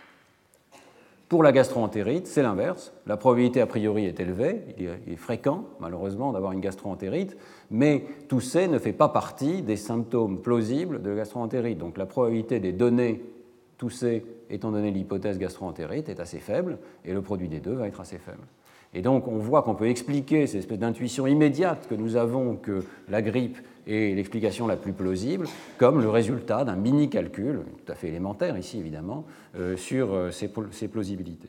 Pour la gastro-entérite, c'est l'inverse. La probabilité a priori est élevée, il est fréquent, malheureusement, d'avoir une gastro-entérite, mais tousser ne fait pas partie des symptômes plausibles de la gastro-entérite. Donc la probabilité des données toussées, étant donné l'hypothèse gastro-entérite, est assez faible, et le produit des deux va être assez faible. Et donc, on voit qu'on peut expliquer cette espèce d'intuition immédiate que nous avons que la grippe est l'explication la plus plausible, comme le résultat d'un mini-calcul, tout à fait élémentaire ici évidemment, sur ces plausibilités.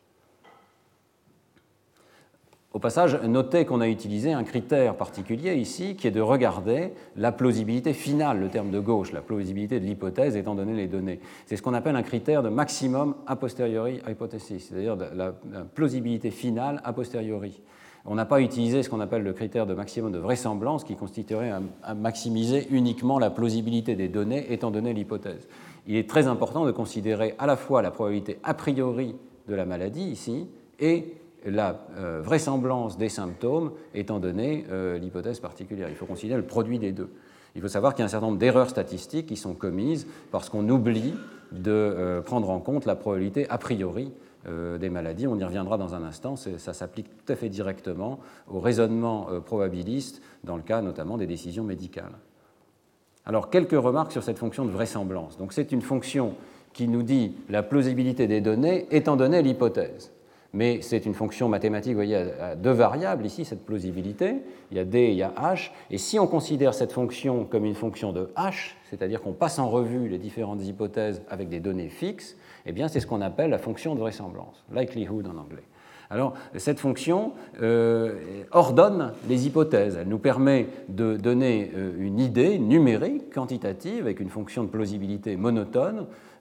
Au passage, notez qu'on a utilisé un critère particulier ici, qui est de regarder la plausibilité finale, le terme de gauche, la plausibilité de l'hypothèse étant donné les données. C'est ce qu'on appelle un critère de maximum a posteriori hypothesis, c'est-à-dire la plausibilité finale a posteriori. On n'a pas utilisé ce qu'on appelle le critère de maximum de vraisemblance, qui constituerait à maximiser uniquement la plausibilité des données étant donné l'hypothèse. Il est très important de considérer à la fois la probabilité a priori de la maladie ici et la vraisemblance des symptômes étant donné l'hypothèse particulière. Il faut considérer le produit des deux. Il faut savoir qu'il y a un certain nombre d'erreurs statistiques qui sont commises parce qu'on oublie de prendre en compte la probabilité a priori des maladies. On y reviendra dans un instant. Ça s'applique tout à fait directement au raisonnement probabiliste dans le cas notamment des décisions médicales. Alors, quelques remarques sur cette fonction de vraisemblance. Donc, c'est une fonction qui nous dit la plausibilité des données étant donné l'hypothèse. Mais c'est une fonction mathématique, vous voyez, à deux variables ici, cette plausibilité. Il y a D et il y a H. Et si on considère cette fonction comme une fonction de H, c'est-à-dire qu'on passe en revue les différentes hypothèses avec des données fixes, eh bien, c'est ce qu'on appelle la fonction de vraisemblance, likelihood en anglais. Alors, cette fonction ordonne les hypothèses. Elle nous permet de donner une idée numérique, quantitative, avec une fonction de plausibilité monotone,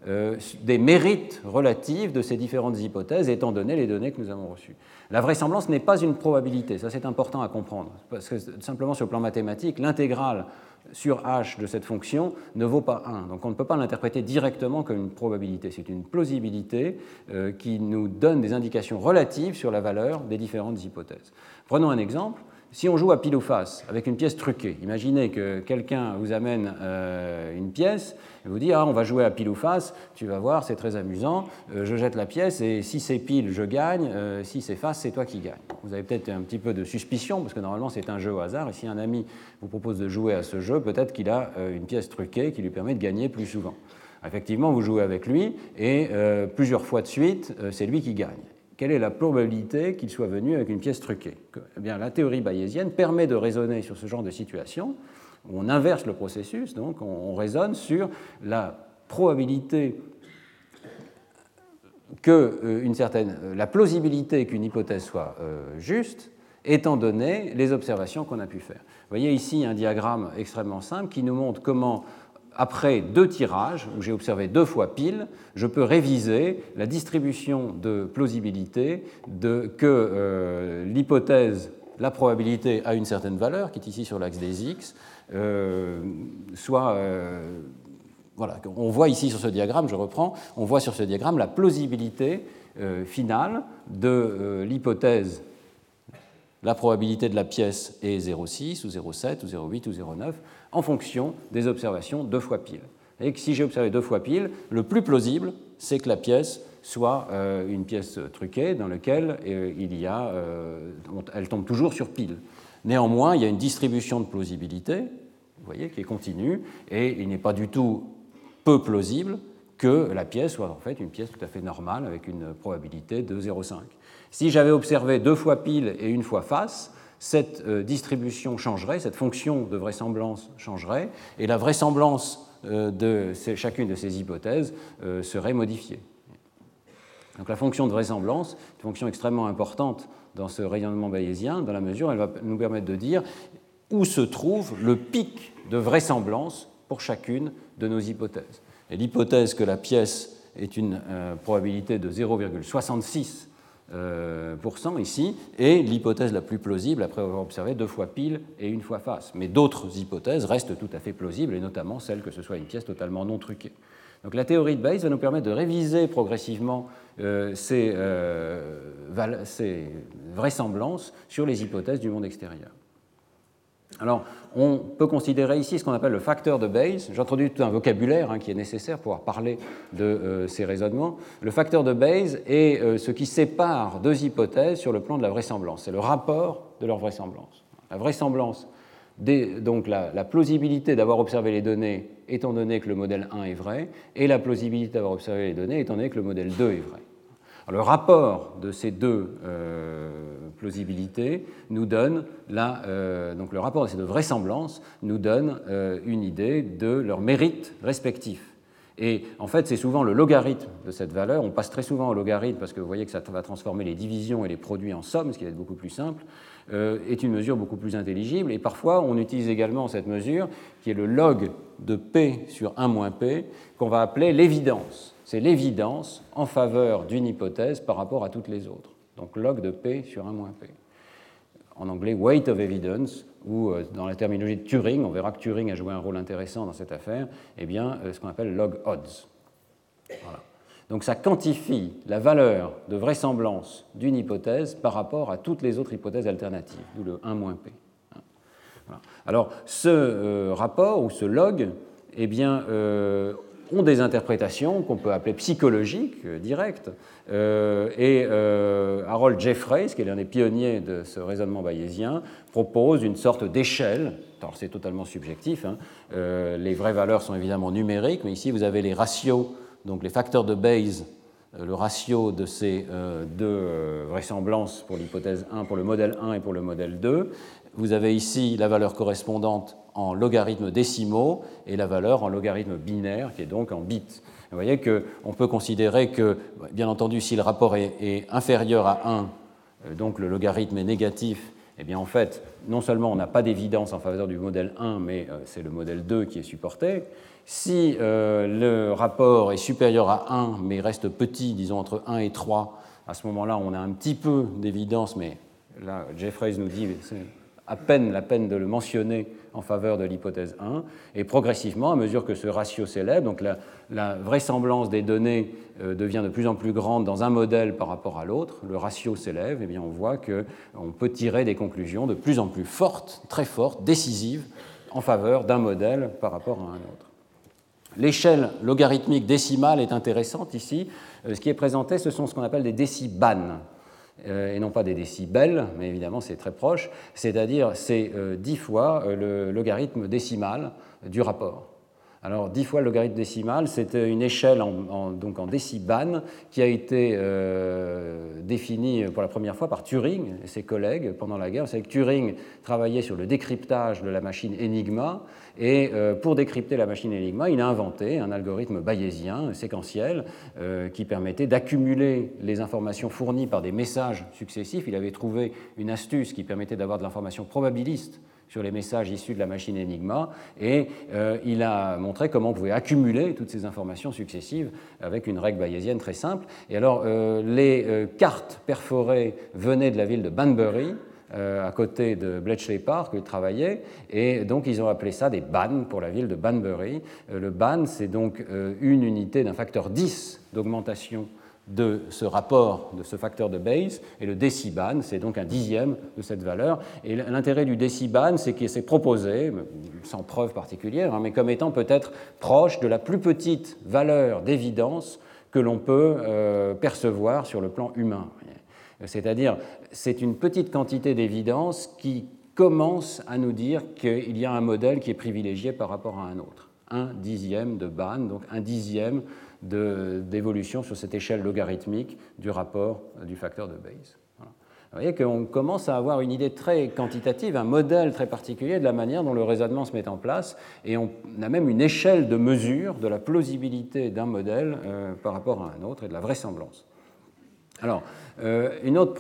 des mérites relatifs de ces différentes hypothèses, étant donné les données que nous avons reçues. La vraisemblance n'est pas une probabilité, ça c'est important à comprendre, parce que simplement sur le plan mathématique, l'intégrale sur h de cette fonction ne vaut pas 1. Donc on ne peut pas l'interpréter directement comme une probabilité. C'est une plausibilité qui nous donne des indications relatives sur la valeur des différentes hypothèses. Prenons un exemple. Si on joue à pile ou face avec une pièce truquée, imaginez que quelqu'un vous amène une pièce et vous dit « Ah, on va jouer à pile ou face, tu vas voir, c'est très amusant, je jette la pièce et si c'est pile, je gagne, si c'est face, c'est toi qui gagne. » Vous avez peut-être un petit peu de suspicion parce que normalement c'est un jeu au hasard et si un ami vous propose de jouer à ce jeu, peut-être qu'il a une pièce truquée qui lui permet de gagner plus souvent. Effectivement, vous jouez avec lui et plusieurs fois de suite, c'est lui qui gagne. Quelle est la probabilité qu'il soit venu avec une pièce truquée? Eh bien, la théorie bayésienne permet de raisonner sur ce genre de situation, où on inverse le processus, donc on raisonne sur la probabilité la plausibilité qu'une hypothèse soit juste, étant donné les observations qu'on a pu faire. Vous voyez ici un diagramme extrêmement simple qui nous montre comment après 2 tirages, où j'ai observé 2 fois pile, je peux réviser la distribution de plausibilité que l'hypothèse, la probabilité à une certaine valeur, qui est ici sur l'axe des x, voilà, on voit ici sur ce diagramme, je reprends, on voit sur ce diagramme la plausibilité finale de l'hypothèse. La probabilité de la pièce est 0,6 ou 0,7 ou 0,8 ou 0,9 en fonction des observations 2 fois pile. Et que si j'ai observé 2 fois pile, le plus plausible, c'est que la pièce soit une pièce truquée dans laquelle elle tombe toujours sur pile. Néanmoins, il y a une distribution de plausibilité, vous voyez, qui est continue, et il n'est pas du tout peu plausible que la pièce soit en fait une pièce tout à fait normale avec une probabilité de 0,5. Si j'avais observé 2 fois pile et 1 fois face, cette distribution changerait, cette fonction de vraisemblance changerait, et la vraisemblance de chacune de ces hypothèses serait modifiée. Donc la fonction de vraisemblance est une fonction extrêmement importante dans ce rayonnement bayésien, dans la mesure où elle va nous permettre de dire où se trouve le pic de vraisemblance pour chacune de nos hypothèses. Et l'hypothèse que la pièce est une probabilité de 0,66% ici, est l'hypothèse la plus plausible après avoir observé 2 fois pile et 1 fois face. Mais d'autres hypothèses restent tout à fait plausibles, et notamment celle que ce soit une pièce totalement non truquée. Donc la théorie de Bayes va nous permettre de réviser progressivement ces vraisemblances sur les hypothèses du monde extérieur. Alors, on peut considérer ici ce qu'on appelle le facteur de Bayes. J'introduis tout un vocabulaire qui est nécessaire pour pouvoir parler de ces raisonnements. Le facteur de Bayes est ce qui sépare 2 hypothèses sur le plan de la vraisemblance. C'est le rapport de leur vraisemblance. La vraisemblance, donc la plausibilité d'avoir observé les données étant donné que le modèle 1 est vrai, et la plausibilité d'avoir observé les données étant donné que le modèle 2 est vrai. Alors, le rapport de ces 2 plausibilités nous donne donc le rapport de ces 2 vraisemblances nous donne une idée de leur mérite respectif. Et en fait, c'est souvent le logarithme de cette valeur. On passe très souvent au logarithme parce que vous voyez que ça va transformer les divisions et les produits en somme, ce qui va être beaucoup plus simple, est une mesure beaucoup plus intelligible. Et parfois, on utilise également cette mesure qui est le log de P sur 1 moins P, qu'on va appeler l'évidence. C'est l'évidence en faveur d'une hypothèse par rapport à toutes les autres. Donc log de P sur 1 moins P. En anglais, weight of evidence, ou dans la terminologie de Turing, on verra que Turing a joué un rôle intéressant dans cette affaire, eh bien, ce qu'on appelle log odds. Voilà. Donc ça quantifie la valeur de vraisemblance d'une hypothèse par rapport à toutes les autres hypothèses alternatives, d'où le 1 moins P. Voilà. Alors ce rapport ou ce log, eh bien, ont des interprétations qu'on peut appeler psychologiques, directes, et Harold Jeffreys, qui est l'un des pionniers de ce raisonnement bayésien, propose une sorte d'échelle. Alors c'est totalement subjectif, les vraies valeurs sont évidemment numériques, mais ici vous avez les ratios, donc les facteurs de Bayes, le ratio de ces 2 vraisemblances pour l'hypothèse 1, pour le modèle 1 et pour le modèle 2. Vous avez ici la valeur correspondante en logarithmes décimaux et la valeur en logarithme binaire, qui est donc en bits. Vous voyez qu'on peut considérer que, bien entendu, si le rapport est inférieur à 1, donc le logarithme est négatif, Eh bien, en fait, non seulement on n'a pas d'évidence en faveur du modèle 1, mais c'est le modèle 2 qui est supporté. Si le rapport est supérieur à 1, mais reste petit, disons entre 1 et 3, à ce moment-là, on a un petit peu d'évidence, mais là, Jeffreys nous dit c'est à peine la peine de le mentionner en faveur de l'hypothèse 1, et progressivement, à mesure que ce ratio s'élève, donc la vraisemblance des données devient de plus en plus grande dans un modèle par rapport à l'autre, le ratio s'élève, et bien on voit qu'on peut tirer des conclusions de plus en plus fortes, très fortes, décisives, en faveur d'un modèle par rapport à un autre. L'échelle logarithmique décimale est intéressante ici. Ce qui est présenté, ce sont ce qu'on appelle des décibannes, et non pas des décibels, mais évidemment c'est très proche, c'est-à-dire c'est 10 fois le logarithme décimal du rapport. Alors 10 fois le logarithme décimal, c'est une échelle donc en décibannes qui a été définie pour la première fois par Turing et ses collègues pendant la guerre. Vous savez que Turing travaillait sur le décryptage de la machine Enigma, et pour décrypter la machine Enigma, il a inventé un algorithme bayésien séquentiel qui permettait d'accumuler les informations fournies par des messages successifs. Il avait trouvé une astuce qui permettait d'avoir de l'information probabiliste sur les messages issus de la machine Enigma, et il a montré comment on pouvait accumuler toutes ces informations successives avec une règle bayésienne très simple. Et alors, les cartes perforées venaient de la ville de Banbury, à côté de Bletchley Park, où il travaillait, et donc ils ont appelé ça des bannes pour la ville de Banbury. Le ban, c'est donc une unité d'un facteur 10 d'augmentation de ce rapport, de ce facteur de Bayes, et le déciban, c'est donc un dixième de cette valeur. Et l'intérêt du déciban, c'est qu'il s'est proposé, sans preuve particulière, mais comme étant peut-être proche de la plus petite valeur d'évidence que l'on peut percevoir sur le plan humain. C'est-à-dire, c'est une petite quantité d'évidence qui commence à nous dire qu'il y a un modèle qui est privilégié par rapport à un autre. Un dixième de ban, donc un dixième d'évolution sur cette échelle logarithmique du rapport du facteur de Bayes. Voilà. Vous voyez qu'on commence à avoir une idée très quantitative, un modèle très particulier de la manière dont le raisonnement se met en place, et on a même une échelle de mesure de la plausibilité d'un modèle par rapport à un autre et de la vraisemblance. Alors, une autre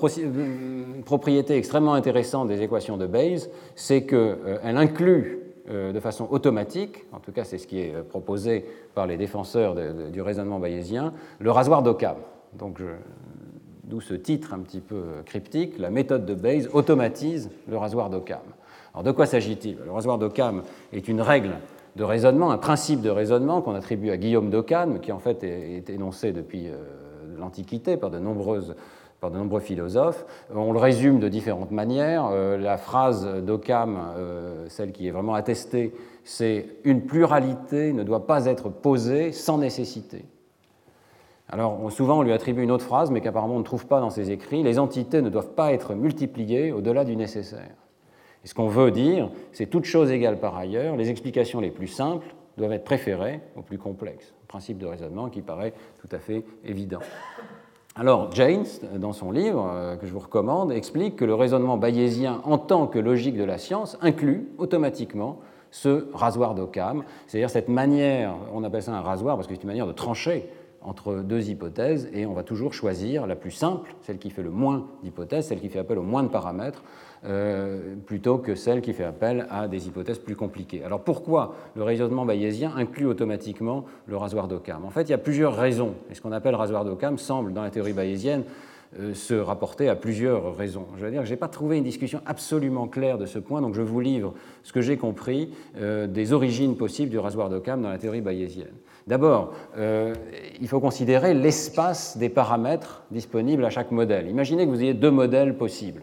propriété extrêmement intéressante des équations de Bayes, c'est qu'elle inclut de façon automatique, en tout cas c'est ce qui est proposé par les défenseurs du raisonnement bayésien, le rasoir d'Occam. Donc, d'où ce titre un petit peu cryptique, la méthode de Bayes automatise le rasoir d'Occam. Alors de quoi s'agit-il? Le rasoir d'Occam est une règle de raisonnement, un principe de raisonnement qu'on attribue à Guillaume d'Occam, qui en fait est énoncé depuis l'Antiquité par de nombreux philosophes. On le résume de différentes manières. La phrase d'Occam, celle qui est vraiment attestée, c'est « une pluralité ne doit pas être posée sans nécessité ». Alors souvent on lui attribue une autre phrase, mais qu'apparemment on ne trouve pas dans ses écrits. Les entités ne doivent pas être multipliées au-delà du nécessaire. Et ce qu'on veut dire, c'est toutes choses égales par ailleurs, les explications les plus simples doivent être préférées aux plus complexes. Un principe de raisonnement qui paraît tout à fait évident. Alors, Jaynes, dans son livre, que je vous recommande, explique que le raisonnement bayésien en tant que logique de la science inclut automatiquement ce rasoir d'Occam, c'est-à-dire cette manière, on appelle ça un rasoir parce que c'est une manière de trancher entre deux hypothèses, et on va toujours choisir la plus simple, celle qui fait le moins d'hypothèses, celle qui fait appel au moins de paramètres, plutôt que celle qui fait appel à des hypothèses plus compliquées. Alors pourquoi le raisonnement bayésien inclut automatiquement le rasoir d'Occam? En fait, il y a plusieurs raisons, et ce qu'on appelle rasoir d'Occam semble, dans la théorie bayésienne, se rapporter à plusieurs raisons. Je veux dire que je n'ai pas trouvé une discussion absolument claire de ce point, donc je vous livre ce que j'ai compris des origines possibles du rasoir d'Occam dans la théorie bayésienne. D'abord, il faut considérer l'espace des paramètres disponibles à chaque modèle. Imaginez que vous ayez deux modèles possibles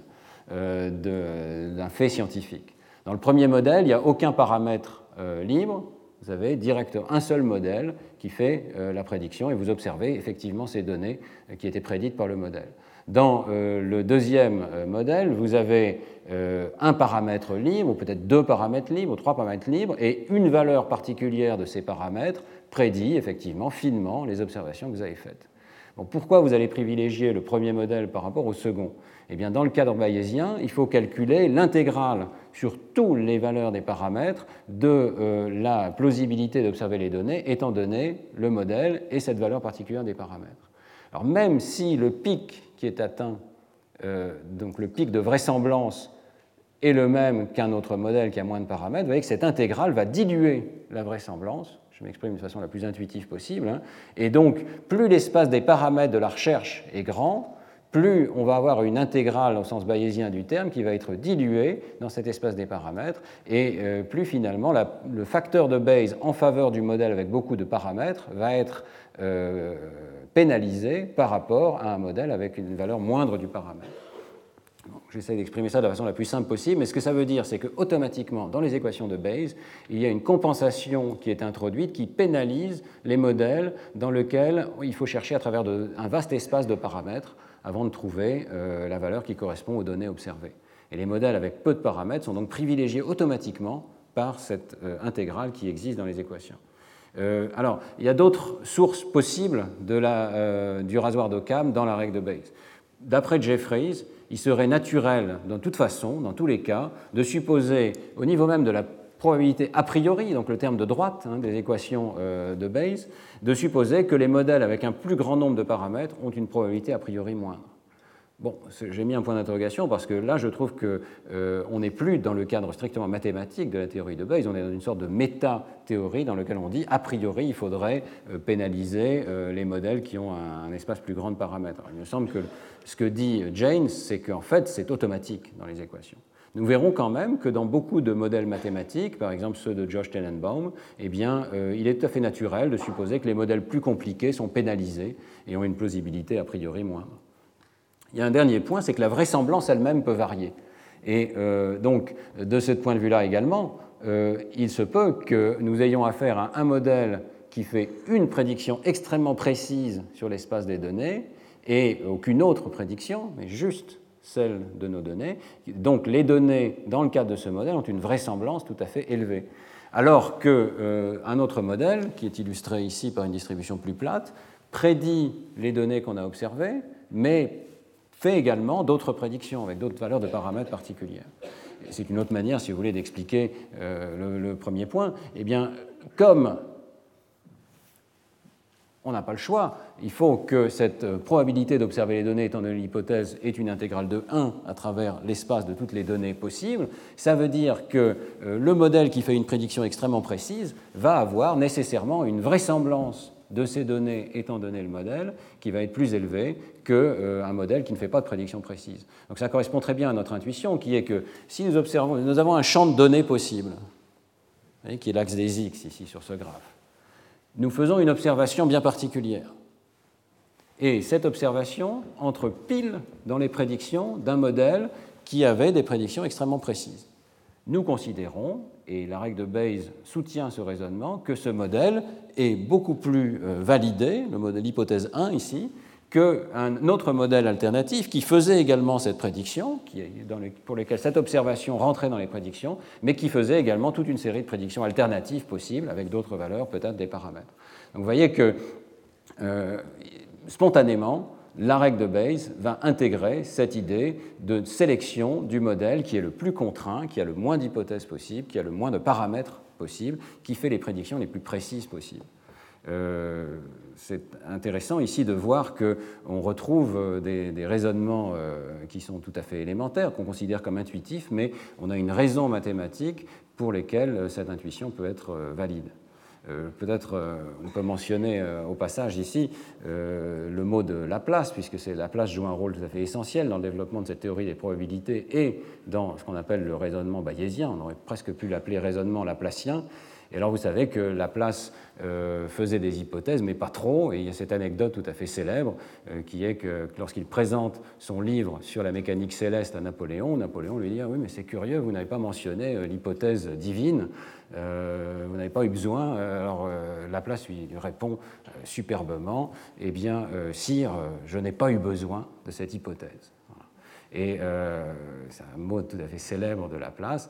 d'un fait scientifique. Dans le premier modèle, il n'y a aucun paramètre libre. Vous avez directement un seul modèle qui fait la prédiction et vous observez effectivement ces données qui étaient prédites par le modèle. Dans le deuxième modèle, vous avez un paramètre libre, ou peut-être deux paramètres libres, ou trois paramètres libres, et une valeur particulière de ces paramètres prédit effectivement finement les observations que vous avez faites. Bon, pourquoi vous allez privilégier le premier modèle par rapport au second? Eh bien, dans le cadre bayésien, il faut calculer l'intégrale sur toutes les valeurs des paramètres de la plausibilité d'observer les données, étant donné le modèle et cette valeur particulière des paramètres. Alors, même si le pic qui est atteint, donc le pic de vraisemblance est le même qu'un autre modèle qui a moins de paramètres, vous voyez que cette intégrale va diluer la vraisemblance. Je m'exprime de façon la plus intuitive possible. Hein. Et donc, plus l'espace des paramètres de la recherche est grand, plus on va avoir une intégrale au sens bayésien du terme qui va être diluée dans cet espace des paramètres, et plus finalement le facteur de Bayes en faveur du modèle avec beaucoup de paramètres va être pénalisé par rapport à un modèle avec une valeur moindre du paramètre. J'essaie d'exprimer ça de la façon la plus simple possible, mais ce que ça veut dire, c'est qu'automatiquement, dans les équations de Bayes, il y a une compensation qui est introduite qui pénalise les modèles dans lesquels il faut chercher à travers un vaste espace de paramètres avant de trouver la valeur qui correspond aux données observées. Et les modèles avec peu de paramètres sont donc privilégiés automatiquement par cette intégrale qui existe dans les équations. Alors, il y a d'autres sources possibles du rasoir d'Occam dans la règle de Bayes. D'après Jeffreys, il serait naturel, de toute façon, dans tous les cas, de supposer, au niveau même de la probabilité a priori, donc le terme de droite des équations de Bayes, de supposer que les modèles avec un plus grand nombre de paramètres ont une probabilité a priori moindre. Bon, j'ai mis un point d'interrogation parce que là, je trouve qu'on n'est plus dans le cadre strictement mathématique de la théorie de Bayes, on est dans une sorte de méta-théorie dans laquelle on dit, a priori, il faudrait pénaliser les modèles qui ont un espace plus grand de paramètres. Alors, il me semble que ce que dit Jaynes, c'est qu'en fait, c'est automatique dans les équations. Nous verrons quand même que dans beaucoup de modèles mathématiques, par exemple ceux de Josh Tenenbaum, eh bien, il est tout à fait naturel de supposer que les modèles plus compliqués sont pénalisés et ont une plausibilité a priori moindre. Il y a un dernier point, c'est que la vraisemblance elle-même peut varier. Et donc, de ce point de vue-là également, il se peut que nous ayons affaire à un modèle qui fait une prédiction extrêmement précise sur l'espace des données et aucune autre prédiction, mais juste celle de nos données. Donc, les données, dans le cadre de ce modèle, ont une vraisemblance tout à fait élevée. Alors qu'un autre modèle, qui est illustré ici par une distribution plus plate, prédit les données qu'on a observées, mais fait également d'autres prédictions avec d'autres valeurs de paramètres particulières. C'est une autre manière, si vous voulez, d'expliquer le premier point. Eh bien, comme on n'a pas le choix, il faut que cette probabilité d'observer les données étant donné l'hypothèse est une intégrale de 1 à travers l'espace de toutes les données possibles. Ça veut dire que le modèle qui fait une prédiction extrêmement précise va avoir nécessairement une vraisemblance de ces données étant donné le modèle qui va être plus élevé qu'un modèle qui ne fait pas de prédiction précise. Donc ça correspond très bien à notre intuition qui est que si nous avons un champ de données possible, vous voyez, qui est l'axe des X ici sur ce graphe, nous faisons une observation bien particulière. Et cette observation entre pile dans les prédictions d'un modèle qui avait des prédictions extrêmement précises. Nous considérons, et la règle de Bayes soutient ce raisonnement, que ce modèle est beaucoup plus validé, l'hypothèse 1 ici, qu'un autre modèle alternatif qui faisait également cette prédiction, pour lequel cette observation rentrait dans les prédictions, mais qui faisait également toute une série de prédictions alternatives possibles, avec d'autres valeurs, peut-être des paramètres. Donc vous voyez que spontanément, la règle de Bayes va intégrer cette idée de sélection du modèle qui est le plus contraint, qui a le moins d'hypothèses possibles, qui a le moins de paramètres possibles, qui fait les prédictions les plus précises possibles. C'est intéressant ici de voir qu'on retrouve des raisonnements qui sont tout à fait élémentaires, qu'on considère comme intuitifs, mais on a une raison mathématique pour lesquelles cette intuition peut être valide. Peut-être on peut mentionner au passage ici le mot de Laplace, puisque Laplace joue un rôle tout à fait essentiel dans le développement de cette théorie des probabilités et dans ce qu'on appelle le raisonnement bayésien. On aurait presque pu l'appeler raisonnement laplacien. Et alors vous savez que Laplace faisait des hypothèses, mais pas trop, et il y a cette anecdote tout à fait célèbre qui est que lorsqu'il présente son livre sur la mécanique céleste à Napoléon, Napoléon lui dit « Ah oui, mais c'est curieux, vous n'avez pas mentionné l'hypothèse divine, vous n'avez pas eu besoin. » Alors Laplace lui répond superbement « Eh bien, sire, je n'ai pas eu besoin de cette hypothèse. » Et c'est un mot tout à fait célèbre de Laplace.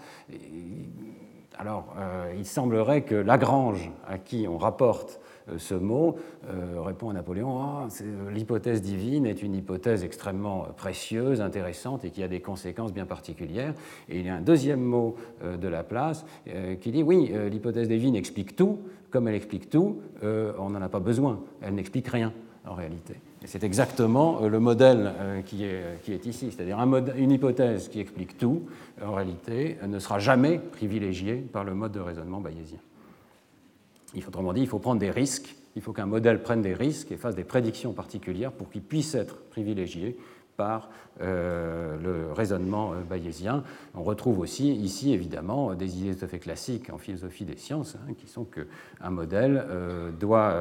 Alors, il semblerait que Lagrange, à qui on rapporte ce mot, répond à Napoléon l'hypothèse divine est une hypothèse extrêmement précieuse, intéressante et qui a des conséquences bien particulières. Et il y a un deuxième mot de Laplace qui dit oui, l'hypothèse divine explique tout. Comme elle explique tout, on n'en a pas besoin, elle n'explique rien. en réalité. Et c'est exactement le modèle qui est ici, c'est-à-dire une hypothèse qui explique tout, en réalité, ne sera jamais privilégiée par le mode de raisonnement bayésien. Autrement dit, il faut prendre des risques, il faut qu'un modèle prenne des risques et fasse des prédictions particulières pour qu'il puisse être privilégié par le raisonnement bayésien. On retrouve aussi ici, évidemment, des idées tout à fait classiques en philosophie des sciences, qui sont qu'un modèle doit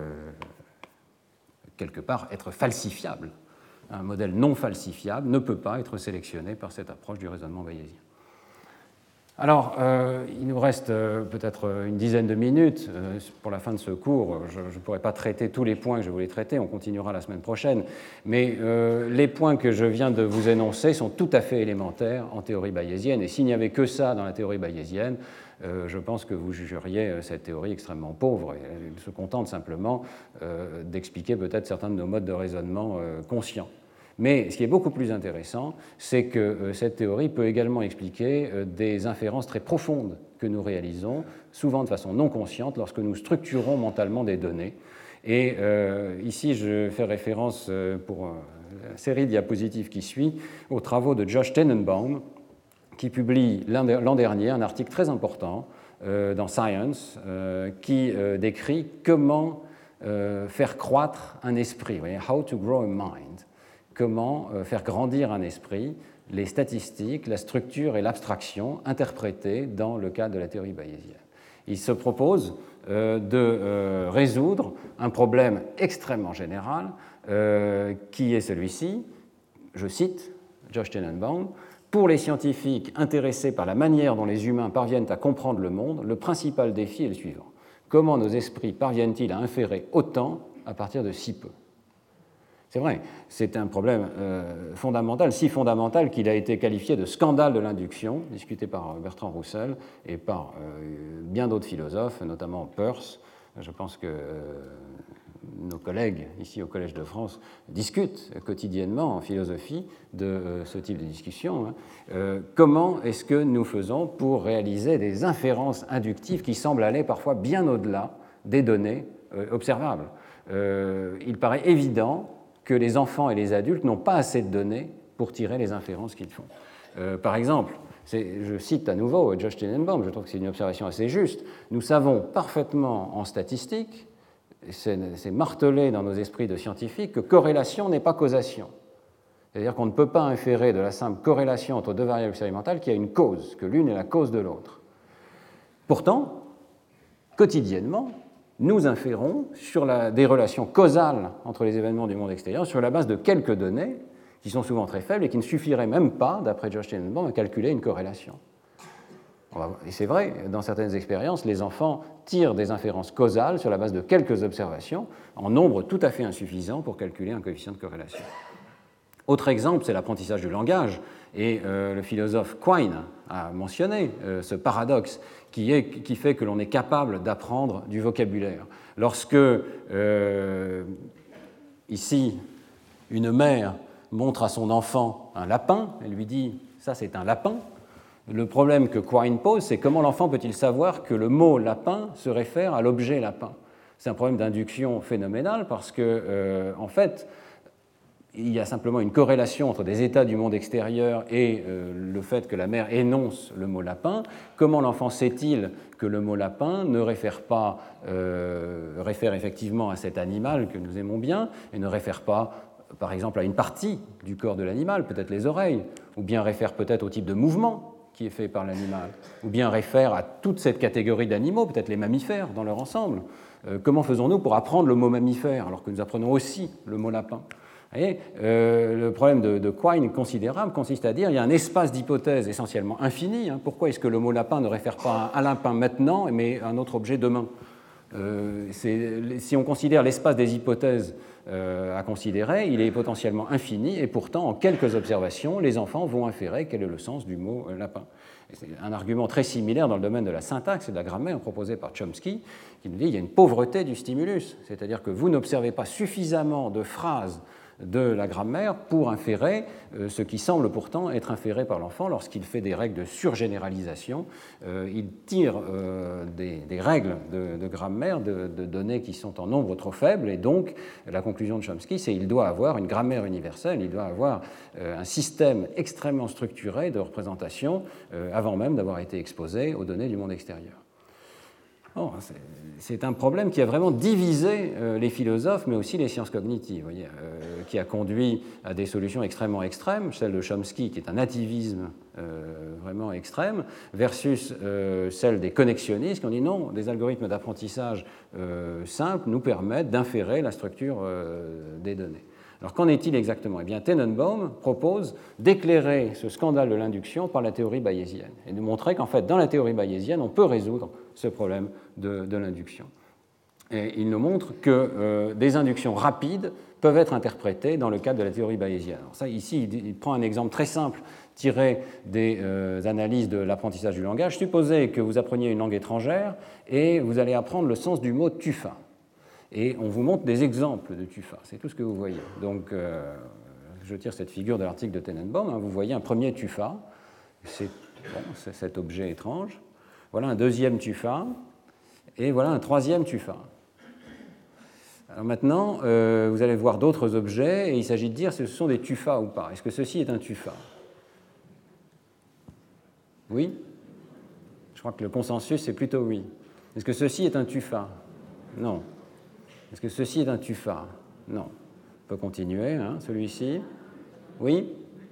quelque part être falsifiable. Un modèle non falsifiable ne peut pas être sélectionné par cette approche du raisonnement bayésien. Alors, il nous reste peut-être une dizaine de minutes pour la fin de ce cours. Je ne pourrai pas traiter tous les points que je voulais traiter, on continuera la semaine prochaine, mais les points que je viens de vous énoncer sont tout à fait élémentaires en théorie bayésienne, et s'il n'y avait que ça dans la théorie bayésienne, je pense que vous jugeriez cette théorie extrêmement pauvre, et elle se contente simplement d'expliquer peut-être certains de nos modes de raisonnement conscients. Mais ce qui est beaucoup plus intéressant, c'est que cette théorie peut également expliquer des inférences très profondes que nous réalisons, souvent de façon non consciente, lorsque nous structurons mentalement des données. Et ici, je fais référence pour la série de diapositives qui suit aux travaux de Josh Tenenbaum, qui publie l'an dernier un article très important dans Science qui décrit comment faire croître un esprit, how to grow a mind. Comment faire grandir un esprit, les statistiques, la structure et l'abstraction interprétées dans le cadre de la théorie bayésienne. Il se propose de résoudre un problème extrêmement général qui est celui-ci, je cite Josh Tenenbaum, « Pour les scientifiques intéressés par la manière dont les humains parviennent à comprendre le monde, le principal défi est le suivant. Comment nos esprits parviennent-ils à inférer autant à partir de si peu ?» C'est vrai, c'est un problème fondamental, si fondamental qu'il a été qualifié de scandale de l'induction, discuté par Bertrand Russell et par bien d'autres philosophes, notamment Peirce. Je pense que nos collègues ici au Collège de France discutent quotidiennement en philosophie de ce type de discussion. Comment est-ce que nous faisons pour réaliser des inférences inductives qui semblent aller parfois bien au-delà des données observables ? Il paraît évident que les enfants et les adultes n'ont pas assez de données pour tirer les inférences qu'ils font. Par exemple, je cite à nouveau Josh Tenenbaum, je trouve que c'est une observation assez juste, nous savons parfaitement en statistique, c'est martelé dans nos esprits de scientifiques, que corrélation n'est pas causation. C'est-à-dire qu'on ne peut pas inférer de la simple corrélation entre deux variables expérimentales qu'il y a une cause, que l'une est la cause de l'autre. Pourtant, quotidiennement, nous inférons sur des relations causales entre les événements du monde extérieur sur la base de quelques données qui sont souvent très faibles et qui ne suffiraient même pas, d'après Josh Tenenbaum, à calculer une corrélation. Et c'est vrai, dans certaines expériences, les enfants tirent des inférences causales sur la base de quelques observations en nombre tout à fait insuffisant pour calculer un coefficient de corrélation. Autre exemple, c'est l'apprentissage du langage, et le philosophe Quine a mentionné ce paradoxe qui fait que l'on est capable d'apprendre du vocabulaire. Lorsque, ici, une mère montre à son enfant un lapin, elle lui dit « ça c'est un lapin », le problème que Quine pose, c'est comment l'enfant peut-il savoir que le mot lapin se réfère à l'objet lapin. C'est un problème d'induction phénoménal parce que, en fait, il y a simplement une corrélation entre des états du monde extérieur et le fait que la mère énonce le mot lapin. Comment l'enfant sait-il que le mot lapin ne réfère effectivement à cet animal que nous aimons bien et ne réfère pas, par exemple, à une partie du corps de l'animal, peut-être les oreilles, ou bien réfère peut-être au type de mouvement qui est fait par l'animal, ou bien réfère à toute cette catégorie d'animaux, peut-être les mammifères dans leur ensemble. Comment faisons-nous pour apprendre le mot mammifère alors que nous apprenons aussi le mot lapin ? Et le problème de Quine considérable consiste à dire qu'il y a un espace d'hypothèses essentiellement infini. Pourquoi est-ce que le mot lapin ne réfère pas à un lapin maintenant, mais à un autre objet demain ? Si on considère l'espace des hypothèses à considérer, il est potentiellement infini, et pourtant, en quelques observations, les enfants vont inférer quel est le sens du mot lapin. C'est un argument très similaire dans le domaine de la syntaxe et de la grammaire proposé par Chomsky, qui nous dit qu'il y a une pauvreté du stimulus, c'est-à-dire que vous n'observez pas suffisamment de phrases de la grammaire pour inférer ce qui semble pourtant être inféré par l'enfant lorsqu'il fait des règles de surgénéralisation. Il tire des règles de grammaire de données qui sont en nombre trop faible, et donc la conclusion de Chomsky, c'est qu'il doit avoir une grammaire universelle, il doit avoir un système extrêmement structuré de représentation avant même d'avoir été exposé aux données du monde extérieur. Oh, c'est un problème qui a vraiment divisé les philosophes, mais aussi les sciences cognitives, voyez, qui a conduit à des solutions extrêmement extrêmes, celle de Chomsky, qui est un nativisme vraiment extrême, versus celle des connexionnistes, qui ont dit non, des algorithmes d'apprentissage simples nous permettent d'inférer la structure des données. Alors qu'en est-il exactement? Eh bien, Tenenbaum propose d'éclairer ce scandale de l'induction par la théorie bayésienne et de montrer qu'en fait, dans la théorie bayésienne, on peut résoudre ce problème de l'induction. Et il nous montre que des inductions rapides peuvent être interprétées dans le cadre de la théorie bayésienne. Alors ça, ici, il prend un exemple très simple tiré des analyses de l'apprentissage du langage. Supposez que vous appreniez une langue étrangère et vous allez apprendre le sens du mot tufa. Et on vous montre des exemples de tufa, c'est tout ce que vous voyez. Donc, je tire cette figure de l'article de Tenenbaum, vous voyez un premier tufa, c'est cet objet étrange. Voilà un deuxième tufa, et voilà un troisième tufa. Alors maintenant, vous allez voir d'autres objets, et il s'agit de dire si ce sont des tufas ou pas. Est-ce que ceci est un tufa? Oui? Je crois que le consensus, c'est plutôt oui. Est-ce que ceci est un tufa? Non. Est-ce que ceci est un tufa? Non. On peut continuer, hein, celui-ci? Oui?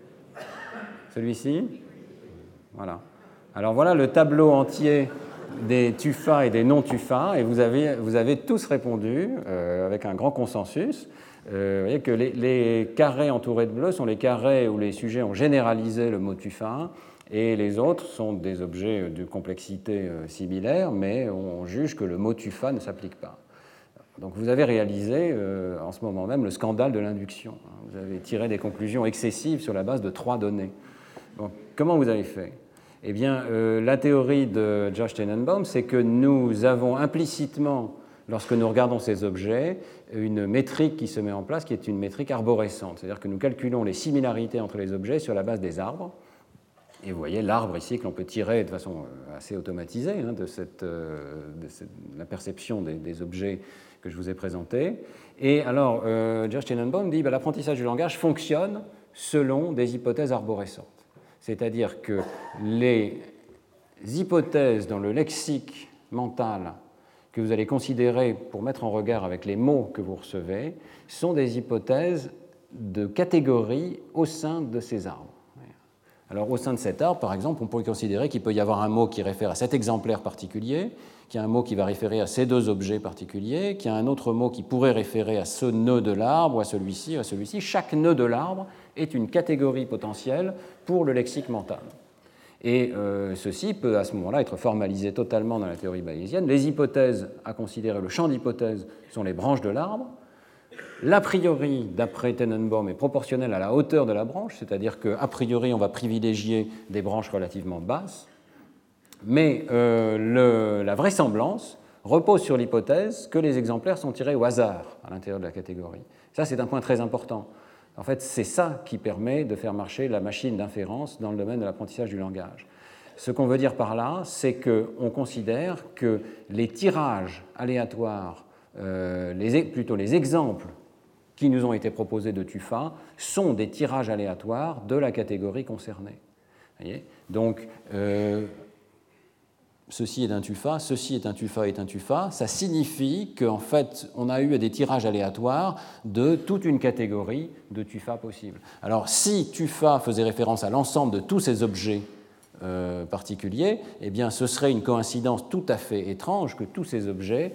Celui-ci? Voilà. Alors voilà le tableau entier des tufas et des non-tufas, et vous avez tous répondu avec un grand consensus. Vous voyez que les carrés entourés de bleu sont les carrés où les sujets ont généralisé le mot tufa, et les autres sont des objets de complexité similaire, mais on juge que le mot tufa ne s'applique pas. Donc vous avez réalisé en ce moment même le scandale de l'induction. Vous avez tiré des conclusions excessives sur la base de 3 données. Donc, comment vous avez fait? Eh bien, la théorie de Josh Tenenbaum, c'est que nous avons implicitement, lorsque nous regardons ces objets, une métrique qui se met en place, qui est une métrique arborescente. C'est-à-dire que nous calculons les similarités entre les objets sur la base des arbres. Et vous voyez l'arbre ici que l'on peut tirer de façon assez automatisée hein, de la perception des objets que je vous ai présentés. Et alors, Josh Tenenbaum dit que l'apprentissage du langage fonctionne selon des hypothèses arborescentes. C'est-à-dire que les hypothèses dans le lexique mental que vous allez considérer pour mettre en regard avec les mots que vous recevez sont des hypothèses de catégories au sein de ces arbres. Alors, au sein de cet arbre, par exemple, on pourrait considérer qu'il peut y avoir un mot qui réfère à cet exemplaire particulier, qu'il y a un mot qui va référer à ces 2 objets particuliers, qu'il y a un autre mot qui pourrait référer à ce nœud de l'arbre, ou à celui-ci, ou à celui-ci. Chaque nœud de l'arbre est une catégorie potentielle pour le lexique mental. Et ceci peut à ce moment-là être formalisé totalement dans la théorie bayésienne. Les hypothèses à considérer, le champ d'hypothèses, sont les branches de l'arbre. L'a priori, d'après Tenenbaum, est proportionnel à la hauteur de la branche, c'est-à-dire qu'a priori, on va privilégier des branches relativement basses, mais la vraisemblance repose sur l'hypothèse que les exemplaires sont tirés au hasard à l'intérieur de la catégorie. Ça, c'est un point très important. En fait, c'est ça qui permet de faire marcher la machine d'inférence dans le domaine de l'apprentissage du langage. Ce qu'on veut dire par là, c'est qu'on considère que les tirages aléatoires, plutôt les exemples qui nous ont été proposés de tufa sont des tirages aléatoires de la catégorie concernée. Voyez. Donc, ceci est un tufa, ceci est un tufa est un tufa, ça signifie qu'en fait, on a eu des tirages aléatoires de toute une catégorie de tufa possibles. Alors, si tufa faisait référence à l'ensemble de tous ces objets particulier, eh bien, ce serait une coïncidence tout à fait étrange que tous ces objets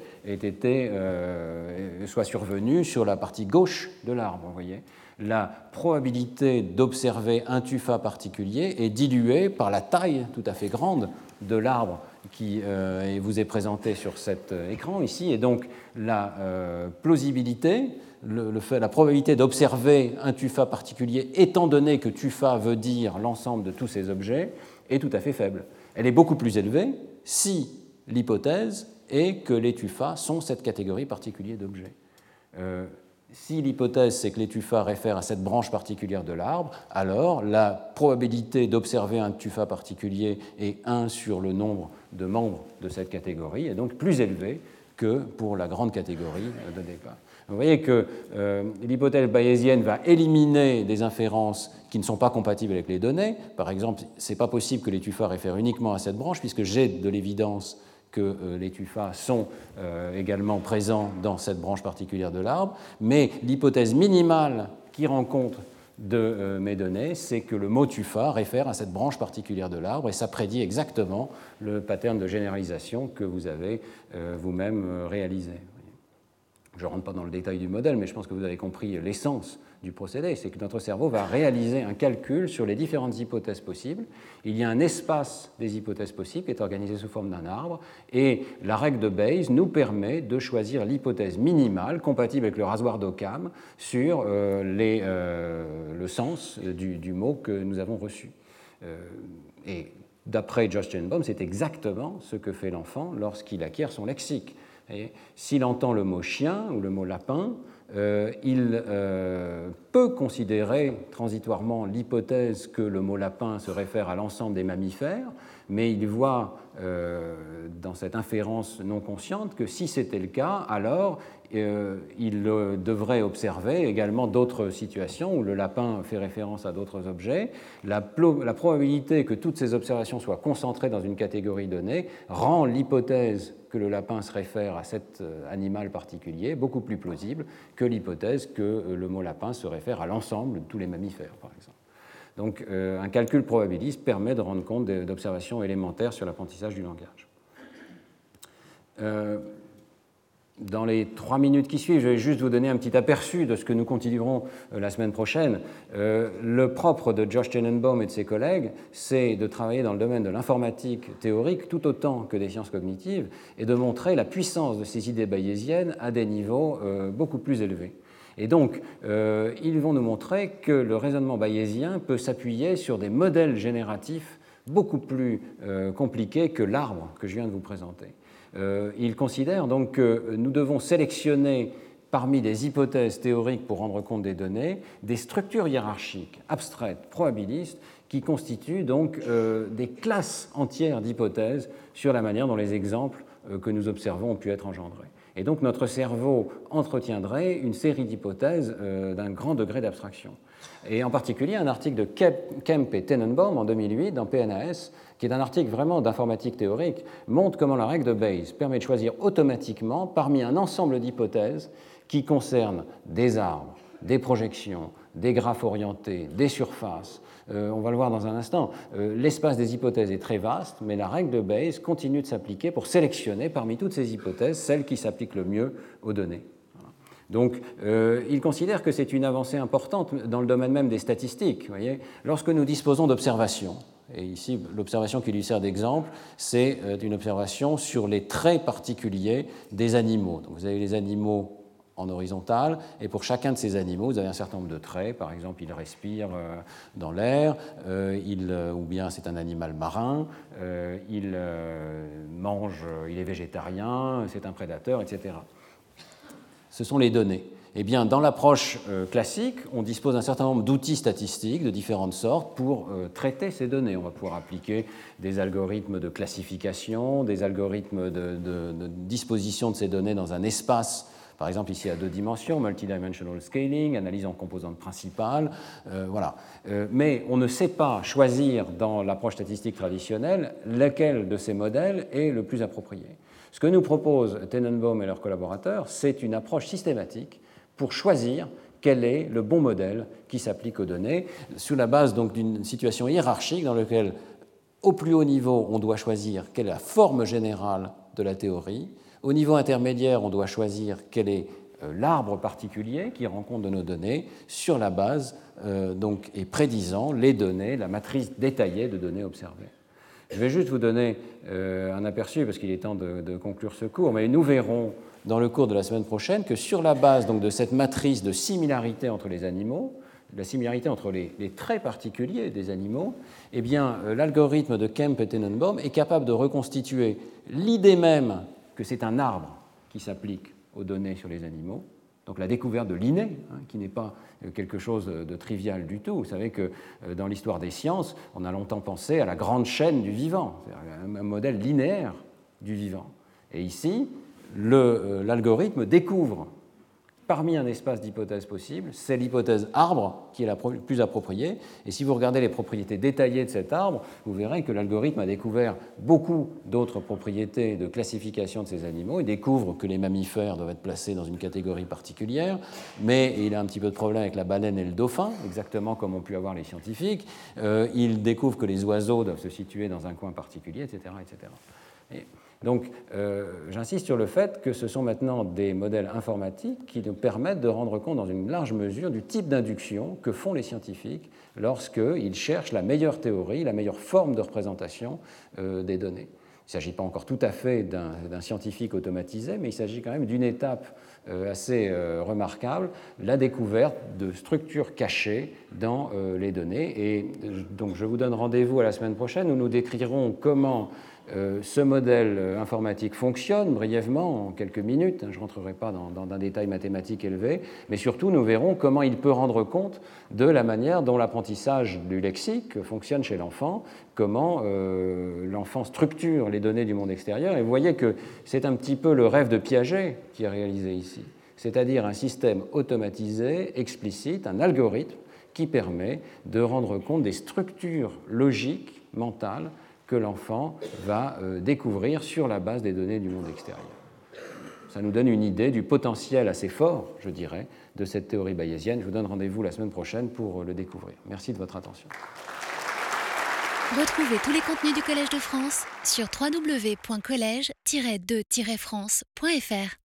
soient survenus sur la partie gauche de l'arbre. Vous voyez, la probabilité d'observer un tufa particulier est diluée par la taille tout à fait grande de l'arbre qui vous est présenté sur cet écran ici, et donc la plausibilité, la probabilité d'observer un tufa particulier, étant donné que tufa veut dire l'ensemble de tous ces objets, est tout à fait faible. Elle est beaucoup plus élevée si l'hypothèse est que les tufas sont cette catégorie particulière d'objets. Si l'hypothèse c'est que les tuffas réfèrent à cette branche particulière de l'arbre, alors la probabilité d'observer un tufa particulier est 1 sur le nombre de membres de cette catégorie, et donc plus élevée que pour la grande catégorie de départ. Vous voyez que l'hypothèse bayésienne va éliminer des inférences qui ne sont pas compatibles avec les données. Par exemple, ce n'est pas possible que les tufas réfèrent uniquement à cette branche, puisque j'ai de l'évidence que les tufas sont également présents dans cette branche particulière de l'arbre. Mais l'hypothèse minimale qui rend compte de mes données, c'est que le mot tufa réfère à cette branche particulière de l'arbre, et ça prédit exactement le pattern de généralisation que vous avez vous-même réalisé. Je ne rentre pas dans le détail du modèle, mais je pense que vous avez compris l'essence du procédé, c'est que notre cerveau va réaliser un calcul sur les différentes hypothèses possibles. Il y a un espace des hypothèses possibles qui est organisé sous forme d'un arbre, et la règle de Bayes nous permet de choisir l'hypothèse minimale compatible avec le rasoir d'Occam sur le sens du mot que nous avons reçu. Et d'après Josh Tenenbaum, c'est exactement ce que fait l'enfant lorsqu'il acquiert son lexique. S'il entend le mot chien ou le mot lapin, il peut considérer transitoirement l'hypothèse que le mot lapin se réfère à l'ensemble des mammifères, mais il voit dans cette inférence non consciente que si c'était le cas, alors il devrait observer également d'autres situations où le lapin fait référence à d'autres objets. La probabilité que toutes ces observations soient concentrées dans une catégorie donnée rend l'hypothèse que le lapin se réfère à cet animal particulier beaucoup plus plausible que l'hypothèse que le mot lapin se réfère à l'ensemble de tous les mammifères, par exemple. Donc un calcul probabiliste permet de rendre compte d'observations élémentaires sur l'apprentissage du langage. Dans les 3 minutes qui suivent, je vais juste vous donner un petit aperçu de ce que nous continuerons la semaine prochaine. Le propre de Josh Tenenbaum et de ses collègues, c'est de travailler dans le domaine de l'informatique théorique tout autant que des sciences cognitives et de montrer la puissance de ces idées bayésiennes à des niveaux beaucoup plus élevés. Et donc, ils vont nous montrer que le raisonnement bayésien peut s'appuyer sur des modèles génératifs beaucoup plus compliqués que l'arbre que je viens de vous présenter. Il considère donc que nous devons sélectionner parmi des hypothèses théoriques pour rendre compte des données des structures hiérarchiques abstraites, probabilistes, qui constituent donc des classes entières d'hypothèses sur la manière dont les exemples que nous observons ont pu être engendrés. Et donc notre cerveau entretiendrait une série d'hypothèses d'un grand degré d'abstraction. Et en particulier un article de Kemp et Tenenbaum en 2008 dans PNAS, qui est un article vraiment d'informatique théorique, montre comment la règle de Bayes permet de choisir automatiquement parmi un ensemble d'hypothèses qui concernent des arbres, des projections, des graphes orientés, des surfaces. On va le voir dans un instant. L'espace des hypothèses est très vaste, mais la règle de Bayes continue de s'appliquer pour sélectionner parmi toutes ces hypothèses celles qui s'appliquent le mieux aux données. Donc, il considère que c'est une avancée importante dans le domaine même des statistiques. Vous voyez, lorsque nous disposons d'observations, et ici, l'observation qui lui sert d'exemple, c'est une observation sur les traits particuliers des animaux. Donc, vous avez les animaux en horizontal, et pour chacun de ces animaux, vous avez un certain nombre de traits. Par exemple, il respire dans l'air, ou bien c'est un animal marin, il mange, il est végétarien, c'est un prédateur, etc. Ce sont les données. Eh bien, dans l'approche classique, on dispose d'un certain nombre d'outils statistiques de différentes sortes pour traiter ces données. On va pouvoir appliquer des algorithmes de classification, des algorithmes de disposition de ces données dans un espace, par exemple ici à 2 dimensions, multidimensional scaling, analyse en composantes principales, voilà. Mais on ne sait pas choisir dans l'approche statistique traditionnelle lequel de ces modèles est le plus approprié. Ce que nous proposent Tenenbaum et leurs collaborateurs, c'est une approche systématique pour choisir quel est le bon modèle qui s'applique aux données, sur la base donc d'une situation hiérarchique dans laquelle, au plus haut niveau, on doit choisir quelle est la forme générale de la théorie. Au niveau intermédiaire, on doit choisir quel est l'arbre particulier qui rend compte de nos données sur la base donc, et prédisant les données, la matrice détaillée de données observées. Je vais juste vous donner un aperçu parce qu'il est temps de conclure ce cours, mais nous verrons dans le cours de la semaine prochaine que sur la base donc, de cette matrice de similarité entre les animaux, la similarité entre les traits particuliers des animaux, eh bien, l'algorithme de Kemp et Tenenbaum est capable de reconstituer l'idée même que c'est un arbre qui s'applique aux données sur les animaux, Donc la découverte de l'inné, qui n'est pas quelque chose de trivial du tout. Vous savez que dans l'histoire des sciences, on a longtemps pensé à la grande chaîne du vivant, c'est-à-dire un modèle linéaire du vivant. Et ici, l'algorithme découvre, parmi un espace d'hypothèses possibles, c'est l'hypothèse arbre qui est la plus appropriée. Et si vous regardez les propriétés détaillées de cet arbre, vous verrez que l'algorithme a découvert beaucoup d'autres propriétés de classification de ces animaux. Il découvre que les mammifères doivent être placés dans une catégorie particulière, mais il a un petit peu de problème avec la baleine et le dauphin, exactement comme ont pu avoir les scientifiques. Il découvre que les oiseaux doivent se situer dans un coin particulier, etc. etc. Et donc, j'insiste sur le fait que ce sont maintenant des modèles informatiques qui nous permettent de rendre compte dans une large mesure du type d'induction que font les scientifiques lorsqu'ils cherchent la meilleure théorie, la meilleure forme de représentation des données. Il ne s'agit pas encore tout à fait d'un scientifique automatisé, mais il s'agit quand même d'une étape assez remarquable, la découverte de structures cachées dans les données. Et donc, je vous donne rendez-vous à la semaine prochaine où nous décrirons comment ce modèle informatique fonctionne brièvement, en quelques minutes. Je ne rentrerai pas dans un détail mathématique élevé, mais surtout nous verrons comment il peut rendre compte de la manière dont l'apprentissage du lexique fonctionne chez l'enfant, comment l'enfant structure les données du monde extérieur. Et vous voyez que c'est un petit peu le rêve de Piaget qui est réalisé ici, c'est-à-dire un système automatisé, explicite, un algorithme qui permet de rendre compte des structures logiques, mentales, que l'enfant va découvrir sur la base des données du monde extérieur. Ça nous donne une idée du potentiel assez fort, je dirais, de cette théorie bayésienne. Je vous donne rendez-vous la semaine prochaine pour le découvrir. Merci de votre attention. Retrouvez tous les contenus du Collège de France sur www.collège-2-france.fr.